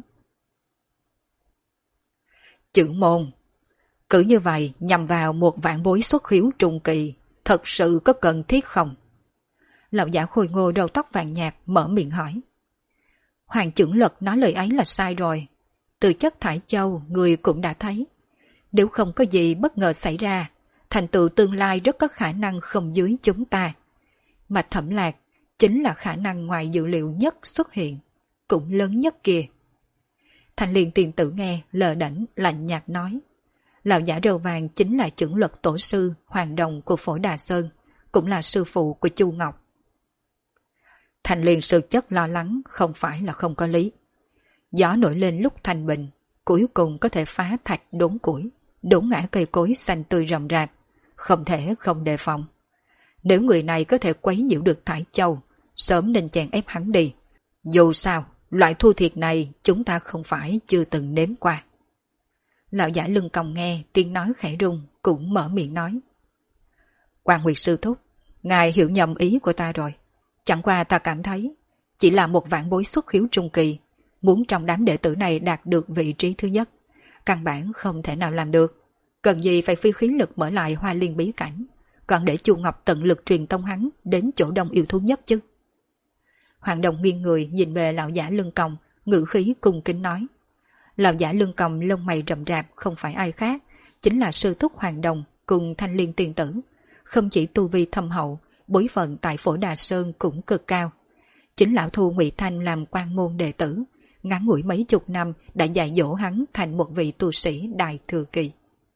Trưởng môn, cứ như vậy nhằm vào một vạn bối xuất khiếu trung kỳ, thật sự có cần thiết không? Lão giả khôi ngô đầu tóc vàng nhạt mở miệng hỏi. Hoàng trưởng luật nói lời ấy là sai rồi. Từ chất Thải Châu người cũng đã thấy. Nếu không có gì bất ngờ xảy ra, thành tựu tương lai rất có khả năng không dưới chúng ta. Mà Thẩm Lạc chính là khả năng ngoài dự liệu nhất xuất hiện, cũng lớn nhất kìa. Thanh Liên tiền tử nghe lờ đễnh lạnh nhạt nói. Lão giả râu vàng chính là trưởng luật tổ sư Hoàng Đồng của Phổ Đà Sơn, cũng là sư phụ của Chu Ngọc. Thanh Liên sư chất lo lắng không phải là không có lý. Gió nổi lên lúc thanh bình, cuối cùng có thể phá thạch đốn củi, đốn ngã cây cối xanh tươi rậm rạp, không thể không đề phòng. Nếu người này có thể quấy nhiễu được Thải Châu, sớm nên chèn ép hắn đi. Dù sao, loại thua thiệt này chúng ta không phải chưa từng nếm qua. Lão giả lưng còng nghe tiếng nói khẽ rung, cũng mở miệng nói. Quan Nguyệt sư thúc, ngài hiểu nhầm ý của ta rồi. Chẳng qua ta cảm thấy, chỉ là một vạn bối xuất khiếu trung kỳ, muốn trong đám đệ tử này đạt được vị trí thứ nhất, căn bản không thể nào làm được. Cần gì phải phi khí lực mở lại Hoa Liên bí cảnh, còn để Chu Ngọc tận lực truyền tông hắn đến chỗ đông yêu thú nhất chứ. Hoàng Đồng nghiêng người nhìn về lão giả lưng còng, ngữ khí cung kính nói. Lão giả lưng còng lông mày rậm rạp không phải ai khác, chính là sư thúc Hoàng Đồng cùng Thanh Liên tiền tử. Không chỉ tu vi thâm hậu, bối phận tại Phổ Đà Sơn cũng cực cao. Chính lão thu Ngụy Thanh làm quan môn đệ tử, ngắn ngủi mấy chục năm đã dạy dỗ hắn thành một vị tu sĩ đại thừa kỳ.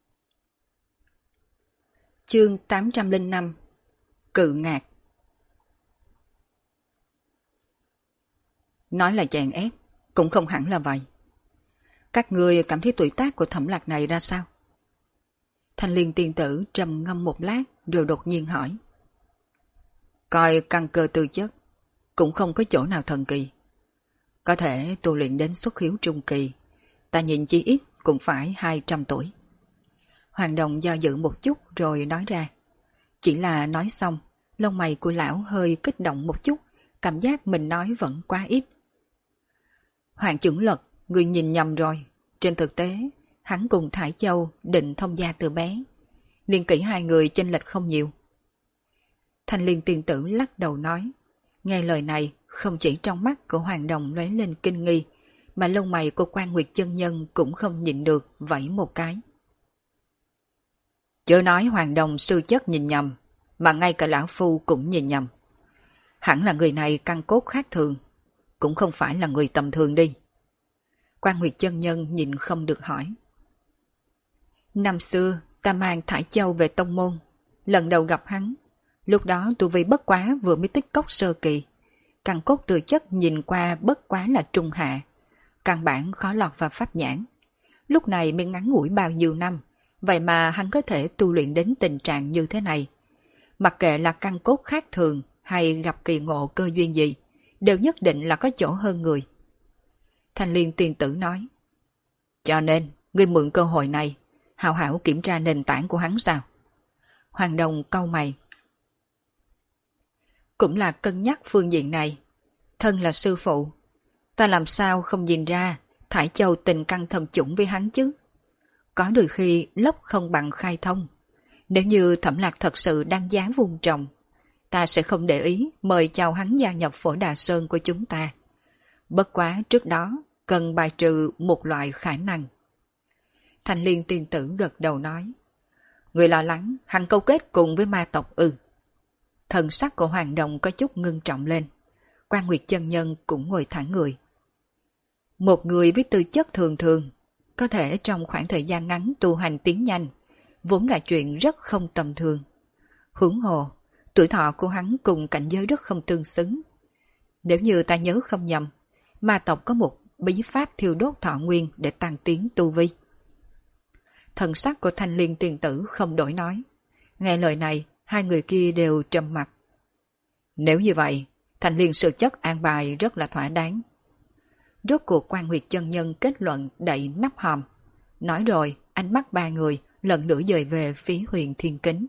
Chương 805 Cự ngạc. Nói là chèn ép, cũng không hẳn là vậy. Các ngươi cảm thấy tuổi tác của Thẩm Lạc này ra sao? Thanh Liên tiên tử trầm ngâm một lát rồi đột nhiên hỏi. Coi căn cơ tư chất, cũng không có chỗ nào thần kỳ. Có thể tu luyện đến xuất khiếu trung kỳ, ta nhìn chỉ ít cũng phải 200 tuổi. Hoàng Đồng do dự một chút rồi nói ra. Chỉ là nói xong, lông mày của lão hơi kích động một chút, cảm giác mình nói vẫn quá ít. Hoàng Chưởng Lật, người nhìn nhầm rồi. Trên thực tế, hắn cùng Thải Châu định thông gia từ bé. Niên kỷ hai người chênh lệch không nhiều. Thanh Liên tiên tử lắc đầu nói. Nghe lời này, không chỉ trong mắt của Hoàng Đồng lóe lên kinh nghi, mà lông mày của Quan Nguyệt chân nhân cũng không nhịn được vẫy một cái. Chớ nói Hoàng Đồng sư chất nhìn nhầm, mà ngay cả lão phu cũng nhìn nhầm. Hẳn là người này căn cốt khác thường, cũng không phải là người tầm thường đi. Quan Nguyệt chân nhân nhìn không được hỏi. Năm xưa ta mang Thải Châu về tông môn, lần đầu gặp hắn, lúc đó tu vi bất quá vừa mới tích cốc sơ kỳ, căn cốt tư chất nhìn qua bất quá là trung hạ, căn bản khó lọt vào pháp nhãn. Lúc này mới ngắn ngủi bao nhiêu năm, vậy mà hắn có thể tu luyện đến tình trạng như thế này. Mặc kệ là căn cốt khác thường hay gặp kỳ ngộ cơ duyên gì, đều nhất định là có chỗ hơn người. Thanh Liên tiên tử nói. Cho nên, ngươi mượn cơ hội này, hào hảo kiểm tra nền tảng của hắn sao? Hoàng Đồng cau mày. Cũng là cân nhắc phương diện này. Thân là sư phụ, ta làm sao không nhìn ra Thải Châu tình căn thâm chủng với hắn chứ? Có đôi khi lốc không bằng khai thông. Nếu như Thẩm Lạc thật sự đang giá vuông trồng, ta sẽ không để ý mời chào hắn gia nhập Phổ Đà Sơn của chúng ta. Bất quá trước đó cần bài trừ một loại khả năng. Thanh Liên tiên tử gật đầu nói. Người lo lắng hắn câu kết cùng với ma tộc ư? Thần sắc của Hoàng Đồng có chút ngưng trọng lên. Quan Nguyệt chân nhân cũng ngồi thẳng người. Một người với tư chất thường thường, có thể trong khoảng thời gian ngắn tu hành tiến nhanh, vốn là chuyện rất không tầm thường. Huống hồ, tuổi thọ của hắn cùng cảnh giới rất không tương xứng. Nếu như ta nhớ không nhầm, ma tộc có một bí pháp thiêu đốt thọ nguyên để tăng tiến tu vi. Thần sắc của Thanh Liên tiên tử không đổi nói. Nghe lời này, hai người kia đều trầm mặt. Nếu như vậy, Thanh Liên sự chất an bài rất là thỏa đáng. Rốt cuộc Quan Nguyệt chân nhân kết luận đậy nắp hòm. Nói rồi, ánh mắt ba người lần nữa dời về phía Huyền Thiên Kính.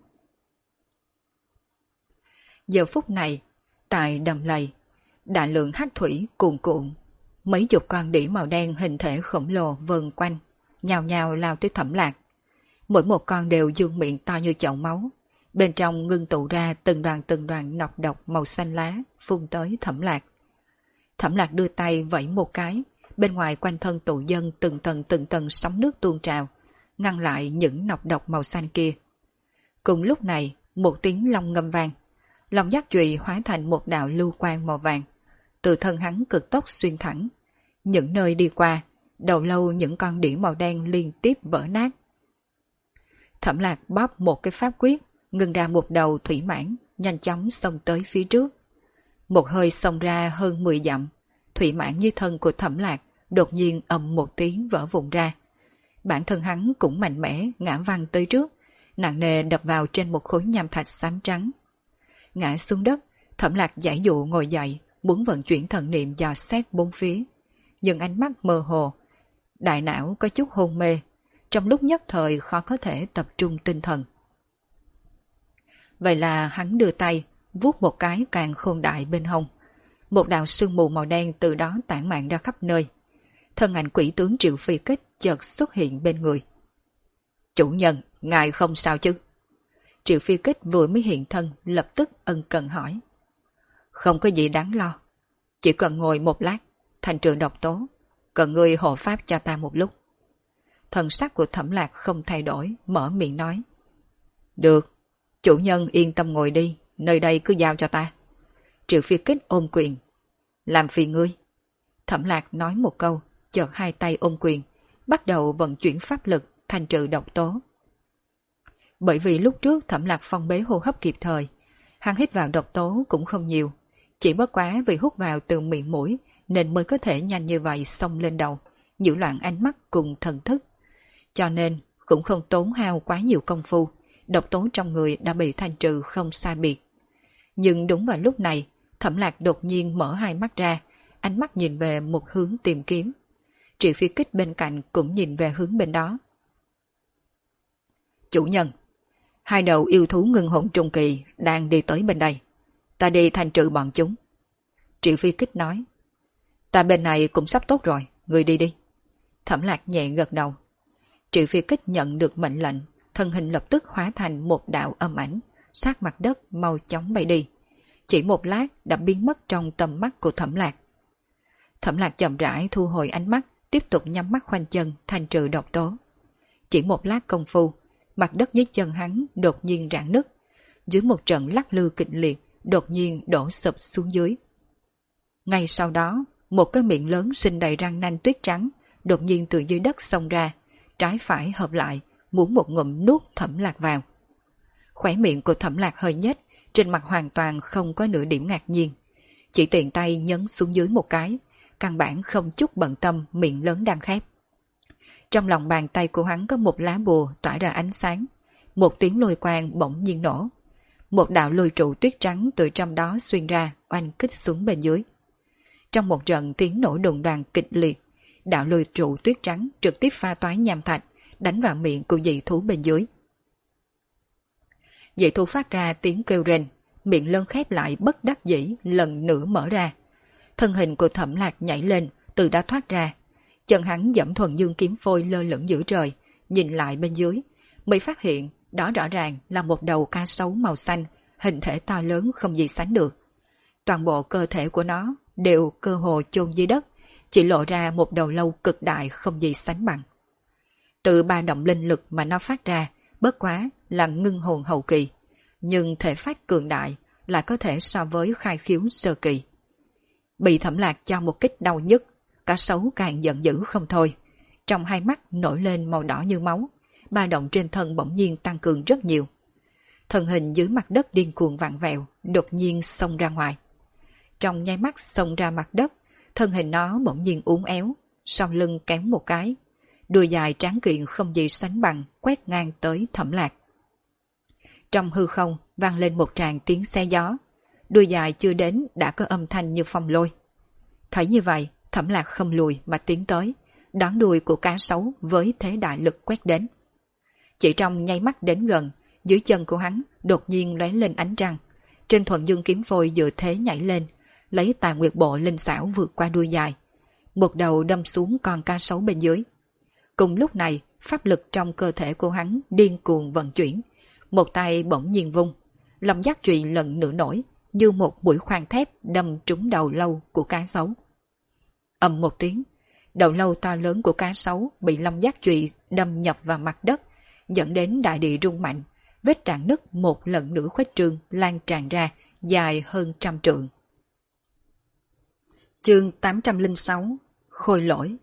Giờ phút này, tại đầm lầy, đại lượng hắc thủy cuồn cuộn, mấy chục con đỉ màu đen hình thể khổng lồ vần quanh, nhào nhào lao tới Thẩm Lạc. Mỗi một con đều dương miệng to như chậu máu, bên trong ngưng tụ ra từng đoàn nọc độc màu xanh lá phun tới Thẩm Lạc. Thẩm Lạc đưa tay vẫy một cái, bên ngoài quanh thân tụ dân từng tầng sóng nước tuôn trào, ngăn lại những nọc độc màu xanh kia. Cùng lúc này, một tiếng long ngâm vang, long giác chùy hóa thành một đạo lưu quang màu vàng, từ thân hắn cực tốc xuyên thẳng. Những nơi đi qua, đầu lâu những con đỉ màu đen liên tiếp vỡ nát. Thẩm Lạc bóp một cái pháp quyết, ngưng ra một đầu thủy mãng, nhanh chóng xông tới phía trước. Một hơi xông ra hơn 10 dặm, thủy mãng như thân của Thẩm Lạc đột nhiên ầm một tiếng vỡ vụn ra. Bản thân hắn cũng mạnh mẽ ngã văng tới trước, nặng nề đập vào trên một khối nham thạch xám trắng. Ngã xuống đất, Thẩm Lạc giãy dụ ngồi dậy, muốn vận chuyển thần niệm dò xét bốn phía, nhưng ánh mắt mơ hồ, đại não có chút hôn mê, trong lúc nhất thời khó có thể tập trung tinh thần. Vậy là hắn đưa tay vuốt một cái càng khôn đại bên hông, một đạo sương mù màu đen từ đó tản mạn ra khắp nơi. Thân ảnh quỷ tướng Triệu Phi Kích chợt xuất hiện bên người. Chủ nhân, ngài không sao chứ? Triệu Phi Kích vừa mới hiện thân lập tức ân cần hỏi. Không có gì đáng lo, chỉ cần ngồi một lát, thành trường độc tố, cần ngươi hộ pháp cho ta một lúc. Thần sắc của Thẩm Lạc không thay đổi, mở miệng nói. Được, chủ nhân yên tâm ngồi đi, nơi đây cứ giao cho ta. Triệu Phi Kích ôm quyền. Làm phiền ngươi. Thẩm Lạc nói một câu, chợt hai tay ôm quyền, bắt đầu vận chuyển pháp lực thanh trừ độc tố. Bởi vì lúc trước Thẩm Lạc phong bế hô hấp kịp thời, hắn hít vào độc tố cũng không nhiều, chỉ bất quá vì hút vào từ miệng mũi nên mới có thể nhanh như vậy xông lên đầu, nhiễu loạn ánh mắt cùng thần thức. Cho nên cũng không tốn hao quá nhiều công phu, độc tố trong người đã bị thanh trừ không sai biệt. Nhưng đúng vào lúc này, Thẩm Lạc đột nhiên mở hai mắt ra, ánh mắt nhìn về một hướng tìm kiếm. Triệu Phi Kích bên cạnh cũng nhìn về hướng bên đó. Chủ nhân, hai đầu yêu thú ngưng hồn trung kỳ đang đi tới bên đây. Ta đi thanh trừ bọn chúng. Triệu Phi Kích nói. Ta bên này cũng sắp tốt rồi, người đi đi. Thẩm Lạc nhẹ gật đầu. Triệu Phi Kích nhận được mệnh lệnh, thân hình lập tức hóa thành một đạo âm ảnh, sát mặt đất mau chóng bay đi. Chỉ một lát đã biến mất trong tầm mắt của Thẩm Lạc. Thẩm Lạc chậm rãi thu hồi ánh mắt, tiếp tục nhắm mắt khoanh chân thanh trừ độc tố. Chỉ một lát công phu, mặt đất dưới chân hắn đột nhiên rạn nứt. Dưới một trận lắc lư kịch liệt, đột nhiên đổ sụp xuống dưới. Ngay sau đó, một cái miệng lớn sinh đầy răng nanh tuyết trắng, đột nhiên từ dưới đất xông ra, trái phải hợp lại, muốn một ngụm nuốt Thẩm Lạc vào. Khóe miệng của Thẩm Lạc hơi nhếch, trên mặt hoàn toàn không có nửa điểm ngạc nhiên. Chỉ tiện tay nhấn xuống dưới một cái, căn bản không chút bận tâm miệng lớn đang khép. Trong lòng bàn tay của hắn có một lá bùa tỏa ra ánh sáng, một tiếng lôi quang bỗng nhiên nổ. Một đạo lôi trụ tuyết trắng từ trong đó xuyên ra, oanh kích xuống bên dưới. Trong một trận tiếng nổ đùng đoàng kịch liệt, đạo lôi trụ tuyết trắng trực tiếp pha toái nham thạch, đánh vào miệng của dị thú bên dưới. Dị thú phát ra tiếng kêu rên, miệng lớn khép lại bất đắc dĩ lần nữa mở ra. Thân hình của Thẩm Lạc nhảy lên, từ đó thoát ra. Chân hắn dẫm thuần dương kiếm phôi lơ lửng giữa trời, nhìn lại bên dưới, mới phát hiện đó rõ ràng là một đầu cá sấu màu xanh, hình thể to lớn không gì sánh được. Toàn bộ cơ thể của nó đều cơ hồ chôn dưới đất, chỉ lộ ra một đầu lâu cực đại không gì sánh bằng. Từ ba động linh lực mà nó phát ra, bất quá là ngưng hồn hậu kỳ, nhưng thể phách cường đại lại có thể so với khai khiếu sơ kỳ. Bị Thẩm Lạc cho một kích đau nhức, cá sấu càng giận dữ không thôi. Trong hai mắt nổi lên màu đỏ như máu, ba động trên thân bỗng nhiên tăng cường rất nhiều. Thân hình dưới mặt đất điên cuồng vặn vẹo, đột nhiên xông ra ngoài. Trong nháy mắt xông ra mặt đất, thân hình nó bỗng nhiên uốn éo, sau lưng kéo một cái. Đuôi dài tráng kiện không gì sánh bằng quét ngang tới Thẩm Lạc. Trong hư không vang lên một tràng tiếng xe gió. Đuôi dài chưa đến đã có âm thanh như phong lôi. Thấy như vậy, Thẩm Lạc không lùi mà tiến tới, đón đuôi của cá sấu với thế đại lực quét đến. Chỉ trong nháy mắt đến gần, dưới chân của hắn đột nhiên lóe lên ánh trăng. Trên thuần dương kiếm phôi dựa thế nhảy lên, lấy Tà Nguyệt bộ linh xảo vượt qua đuôi dài, một đầu đâm xuống con cá sấu bên dưới. Cùng lúc này, pháp lực trong cơ thể của hắn điên cuồng vận chuyển, một tay bỗng nhiên vung, lòng giác trụy lần nữa nổi, như một mũi khoan thép đâm trúng đầu lâu của cá sấu. Ầm một tiếng, đầu lâu to lớn của cá sấu bị long giác trụy đâm nhập vào mặt đất, dẫn đến đại địa rung mạnh, vết rạn nứt một lần nữa khuếch trương lan tràn ra, dài hơn 100 trượng. Chương 806 Khôi lỗi.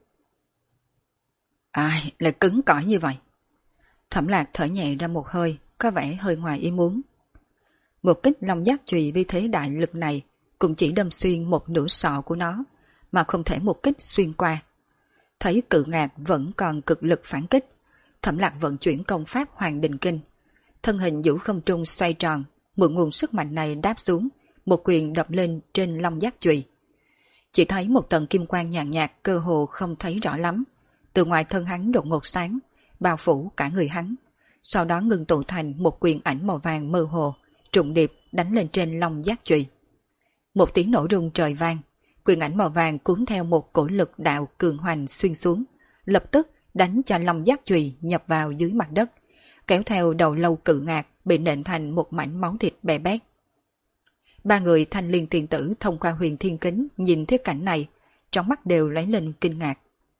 Ai lại cứng cỏi như vậy? Thẩm Lạc thở nhẹ ra một hơi, có vẻ hơi ngoài ý muốn. Một kích long giác chùy với thế đại lực này cũng chỉ đâm xuyên một nửa sọ của nó, mà không thể một kích xuyên qua. Thấy Cự Ngạc vẫn còn cực lực phản kích, Thẩm Lạc vận chuyển công pháp Hoàng Đình Kinh, thân hình giữ không trung xoay tròn, mượn nguồn sức mạnh này đáp xuống, một quyền đập lên trên long giác chùy. Chỉ thấy một tầng kim quang nhàn nhạt cơ hồ không thấy rõ lắm, từ ngoài thân hắn đột ngột sáng, bao phủ cả người hắn, sau đó ngưng tụ thành một quyền ảnh màu vàng mơ hồ, trùng điệp đánh lên trên long giác chùy. Một tiếng nổ rung trời vang, quyền ảnh màu vàng cuốn theo một cổ lực đạo cường hoành xuyên xuống, lập tức đánh cho long giác chùy nhập vào dưới mặt đất, kéo theo đầu lâu Cự Ngạc bị nện thành một mảnh máu thịt bè bét. Ba người Thanh Liên tiền tử thông qua huyền thiên kính nhìn thấy cảnh này, trong mắt đều lóe lên kinh ngạc.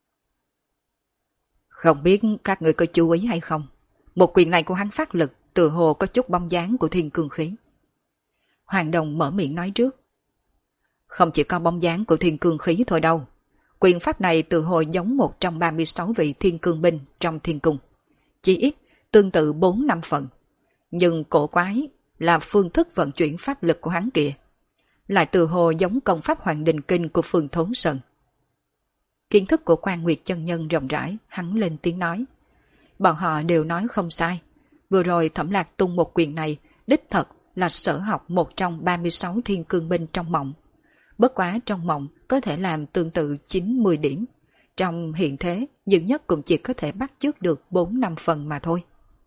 Không biết các người có chú ý hay không, một quyền này của hắn phát lực tựa hồ có chút bóng dáng của thiên cương khí. Hoàng Đồng mở miệng nói trước. Không chỉ có bóng dáng của thiên cương khí thôi đâu, quyền pháp này tựa hồ giống một trong 36 vị thiên cương binh trong thiên cung, chỉ ít tương tự 4-5 phần, nhưng cổ quái là phương thức vận chuyển pháp lực của hắn kìa, lại tựa hồ giống công pháp Hoàng Đình Kinh của Phương Thốn Sơn. Kiến thức của Quan Nguyệt chân nhân rộng rãi, hắn lên tiếng nói. Bọn họ đều nói không sai. Vừa rồi Thẩm Lạc tung một quyền này, đích thật là sở học một trong 36 thiên cương binh trong mộng. Bất quá trong mộng có thể làm tương tự 9-10 điểm. Trong hiện thế, nhiều nhất cũng chỉ có thể bắt chước được 4-5 phần mà thôi.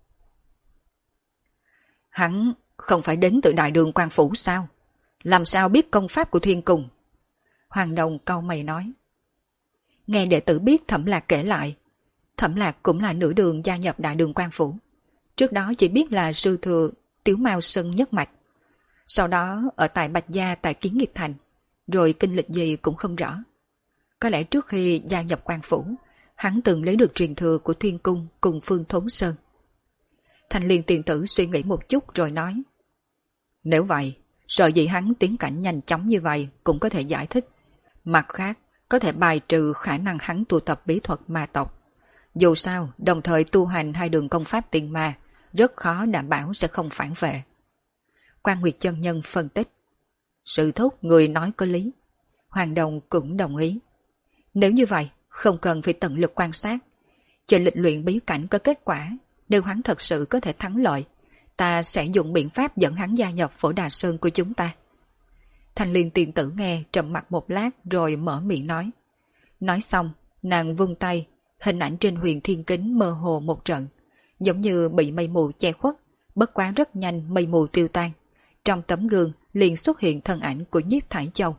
Hắn không phải đến từ Đại Đường Quan Phủ sao? Làm sao biết công pháp của Thiên Cùng? Hoàng Đồng cau mày nói. Nghe đệ tử biết Thẩm Lạc kể lại. Thẩm Lạc cũng là nửa đường gia nhập Đại Đường Quan Phủ. Trước đó chỉ biết là sư thừa Tiếu Mao Sơn nhất mạch. Sau đó ở tại Bạch Gia tại Kiến Nghiệp Thành. Rồi kinh lịch gì cũng không rõ. Có lẽ trước khi gia nhập Quan Phủ, hắn từng lấy được truyền thừa của Thiên Cung cùng Phương Thốn Sơn. Thanh Liên tiền tử suy nghĩ một chút rồi nói. Nếu vậy, sợ gì hắn tiến cảnh nhanh chóng như vậy cũng có thể giải thích. Mặt khác, có thể bài trừ khả năng hắn tu tập bí thuật ma tộc. Dù sao, đồng thời tu hành hai đường công pháp tiền ma, rất khó đảm bảo sẽ không phản vệ. Quan Nguyệt chân nhân phân tích. Sự thúc người nói có lý. Hoàng Đồng cũng đồng ý. Nếu như vậy, không cần phải tận lực quan sát. Chờ lịch luyện bí cảnh có kết quả, nếu hắn thật sự có thể thắng lợi, ta sẽ dùng biện pháp dẫn hắn gia nhập Phổ Đà Sơn của chúng ta. Thanh Liên tiền tử nghe trầm mặt một lát rồi mở miệng nói. Nói xong, nàng vung tay, hình ảnh trên huyền thiên kính mơ hồ một trận, giống như bị mây mù che khuất, bất quá rất nhanh mây mù tiêu tan. Trong tấm gương liền xuất hiện thân ảnh của Nhiếp Thải Châu.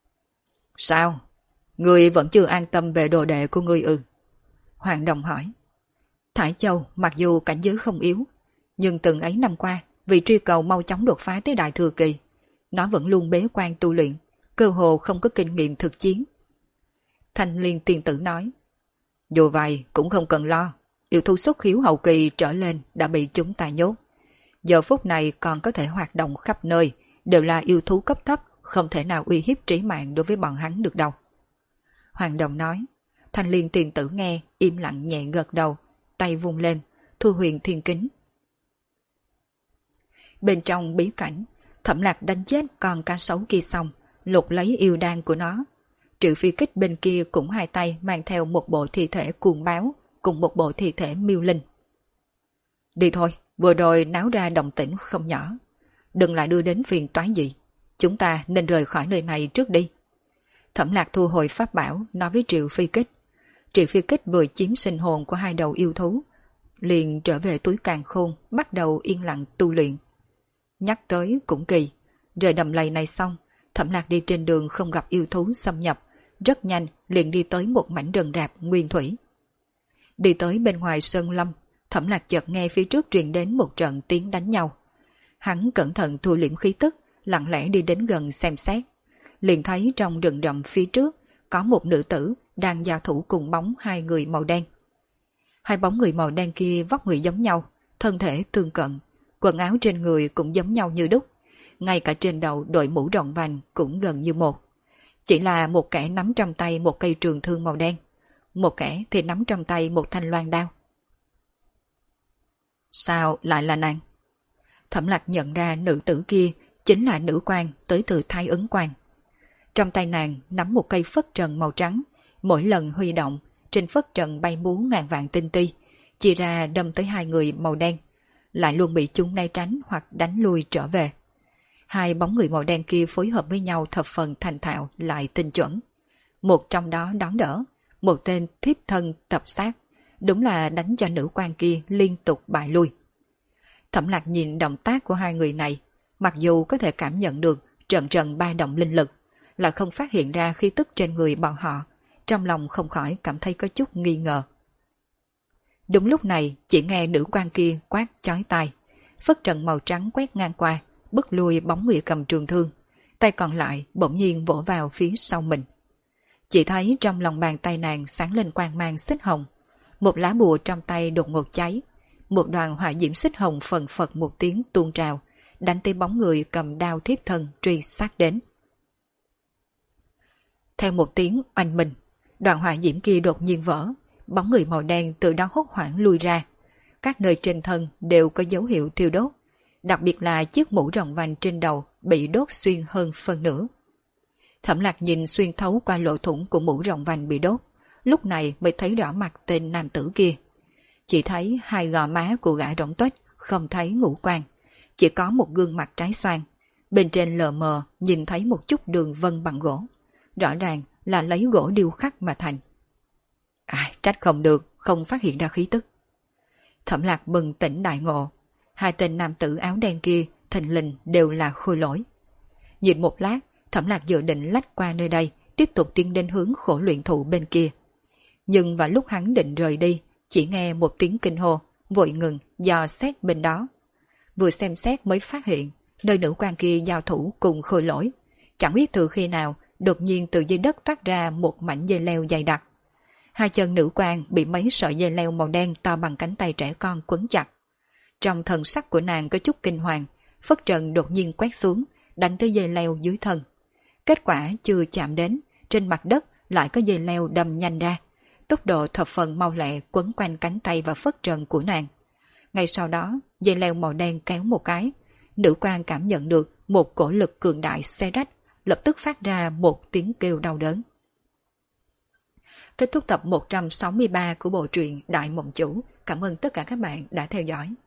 Sao? Ngươi vẫn chưa an tâm về đồ đệ của ngươi ư? Hoàng Đồng hỏi. Thải Châu mặc dù cảnh giới không yếu, nhưng từng ấy năm qua, vì truy cầu mau chóng đột phá tới đại thừa kỳ, nó vẫn luôn bế quan tu luyện, cơ hồ không có kinh nghiệm thực chiến. Thanh Liên tiên tử nói. Dù vậy cũng không cần lo, yêu thú xuất khiếu hậu kỳ trở lên đã bị chúng ta nhốt. Giờ phút này còn có thể hoạt động khắp nơi, đều là yêu thú cấp thấp, không thể nào uy hiếp trí mạng đối với bọn hắn được đâu. Hoàng Đồng nói. Thanh Liên tiền tử nghe, im lặng nhẹ gật đầu, tay vung lên, thu huyền thiên kính. Bên trong bí cảnh, Thẩm Lạc đánh chết con cá sấu kia xong, lục lấy yêu đan của nó. Triệu Phi Kích bên kia cũng hai tay mang theo một bộ thi thể cuồng báo, cùng một bộ thi thể miêu linh. Đi thôi, vừa rồi náo ra động tĩnh không nhỏ. Đừng lại đưa đến phiền toái gì. Chúng ta nên rời khỏi nơi này trước đi. Thẩm Lạc thu hồi pháp bảo, nói với Triệu Phi Kích. Triệu Phi Kích vừa chiếm sinh hồn của hai đầu yêu thú, liền trở về túi càn khôn, bắt đầu yên lặng tu luyện. Nhắc tới cũng kỳ, rời đầm lầy này xong, Thẩm Lạc đi trên đường không gặp yêu thú xâm nhập, rất nhanh liền đi tới một mảnh rừng rạp nguyên thủy. Đi tới bên ngoài sơn lâm, Thẩm Lạc chợt nghe phía trước truyền đến một trận tiếng đánh nhau. Hắn cẩn thận thu liễm khí tức, lặng lẽ đi đến gần xem xét. Liền thấy trong rừng rậm phía trước có một nữ tử đang giao thủ cùng bóng hai người màu đen. Hai bóng người màu đen kia vóc người giống nhau, thân thể tương cận, quần áo trên người cũng giống nhau như đúc, ngay cả trên đầu đội mũ rộng vành cũng gần như một. Chỉ là một kẻ nắm trong tay một cây trường thương màu đen, một kẻ thì nắm trong tay một thanh loan đao. Sao lại là nàng? Thẩm Lạc nhận ra nữ tử kia chính là nữ quan tới từ Thái Ấn Quan. Trong tay nàng nắm một cây phất trần màu trắng, mỗi lần huy động, trên phất trần bay múa ngàn vạn tinh ti, chia ra đâm tới hai người màu đen, lại luôn bị chúng né tránh hoặc đánh lui trở về. Hai bóng người màu đen kia phối hợp với nhau thập phần thành thạo lại tinh chuẩn. Một trong đó đón đỡ, một tên thiếp thân tập sát, đúng là đánh cho nữ quan kia liên tục bại lui. Thẩm Lạc nhìn động tác của hai người này, mặc dù có thể cảm nhận được trận trận ba động linh lực, lại không phát hiện ra khí tức trên người bọn họ, trong lòng không khỏi cảm thấy có chút nghi ngờ. Đúng lúc này, chỉ nghe nữ quan kia quát chói tai, phất trần màu trắng quét ngang qua, bức lui bóng người cầm trường thương, tay còn lại bỗng nhiên vỗ vào phía sau mình. Chỉ thấy trong lòng bàn tay nàng sáng lên quang mang xích hồng, một lá bùa trong tay đột ngột cháy, một đoàn hỏa diễm xích hồng phần phật một tiếng tuôn trào, đánh tới bóng người cầm đao thiếp thân truy sát đến. Theo một tiếng oanh minh, đoàn hỏa diễm kia đột nhiên vỡ, bóng người màu đen từ đó hốt hoảng lui ra. Các nơi trên thân đều có dấu hiệu thiêu đốt, đặc biệt là chiếc mũ rộng vành trên đầu bị đốt xuyên hơn phân nửa. Thẩm Lạc nhìn xuyên thấu qua lỗ thủng của mũ rộng vành bị đốt, lúc này mới thấy rõ mặt tên nam tử kia. Chỉ thấy hai gò má của gã rỗng tuếch, không thấy ngũ quan, chỉ có một gương mặt trái xoan. Bên trên lờ mờ nhìn thấy một chút đường vân bằng gỗ, rõ ràng là lấy gỗ điêu khắc mà thành. Trách không được, không phát hiện ra khí tức. Thẩm Lạc bừng tỉnh đại ngộ, hai tên nam tử áo đen kia thình lình đều là khôi lỗi. Nhìn một lát, Thẩm Lạc dự định lách qua nơi đây, tiếp tục tiến đến hướng khổ luyện thụ bên kia. Nhưng vào lúc hắn định rời đi, chỉ nghe một tiếng kinh hô, vội ngừng, dò xét bên đó. Vừa xem xét mới phát hiện, nơi nữ quan kia giao thủ cùng khôi lỗi. Chẳng biết từ khi nào, đột nhiên từ dưới đất toát ra một mảnh dây leo dày đặc. Hai chân nữ quan bị mấy sợi dây leo màu đen to bằng cánh tay trẻ con quấn chặt. Trong thần sắc của nàng có chút kinh hoàng, phất trần đột nhiên quét xuống, đánh tới dây leo dưới thân. Kết quả chưa chạm đến, trên mặt đất lại có dây leo đâm nhanh ra. Tốc độ thập phần mau lẹ quấn quanh cánh tay và phất trần của nàng. Ngay sau đó, dây leo màu đen kéo một cái. Nữ quan cảm nhận được một cổ lực cường đại xé rách, lập tức phát ra một tiếng kêu đau đớn. Kết thúc tập 163 của bộ truyện Đại Mộng Chủ. Cảm ơn tất cả các bạn đã theo dõi.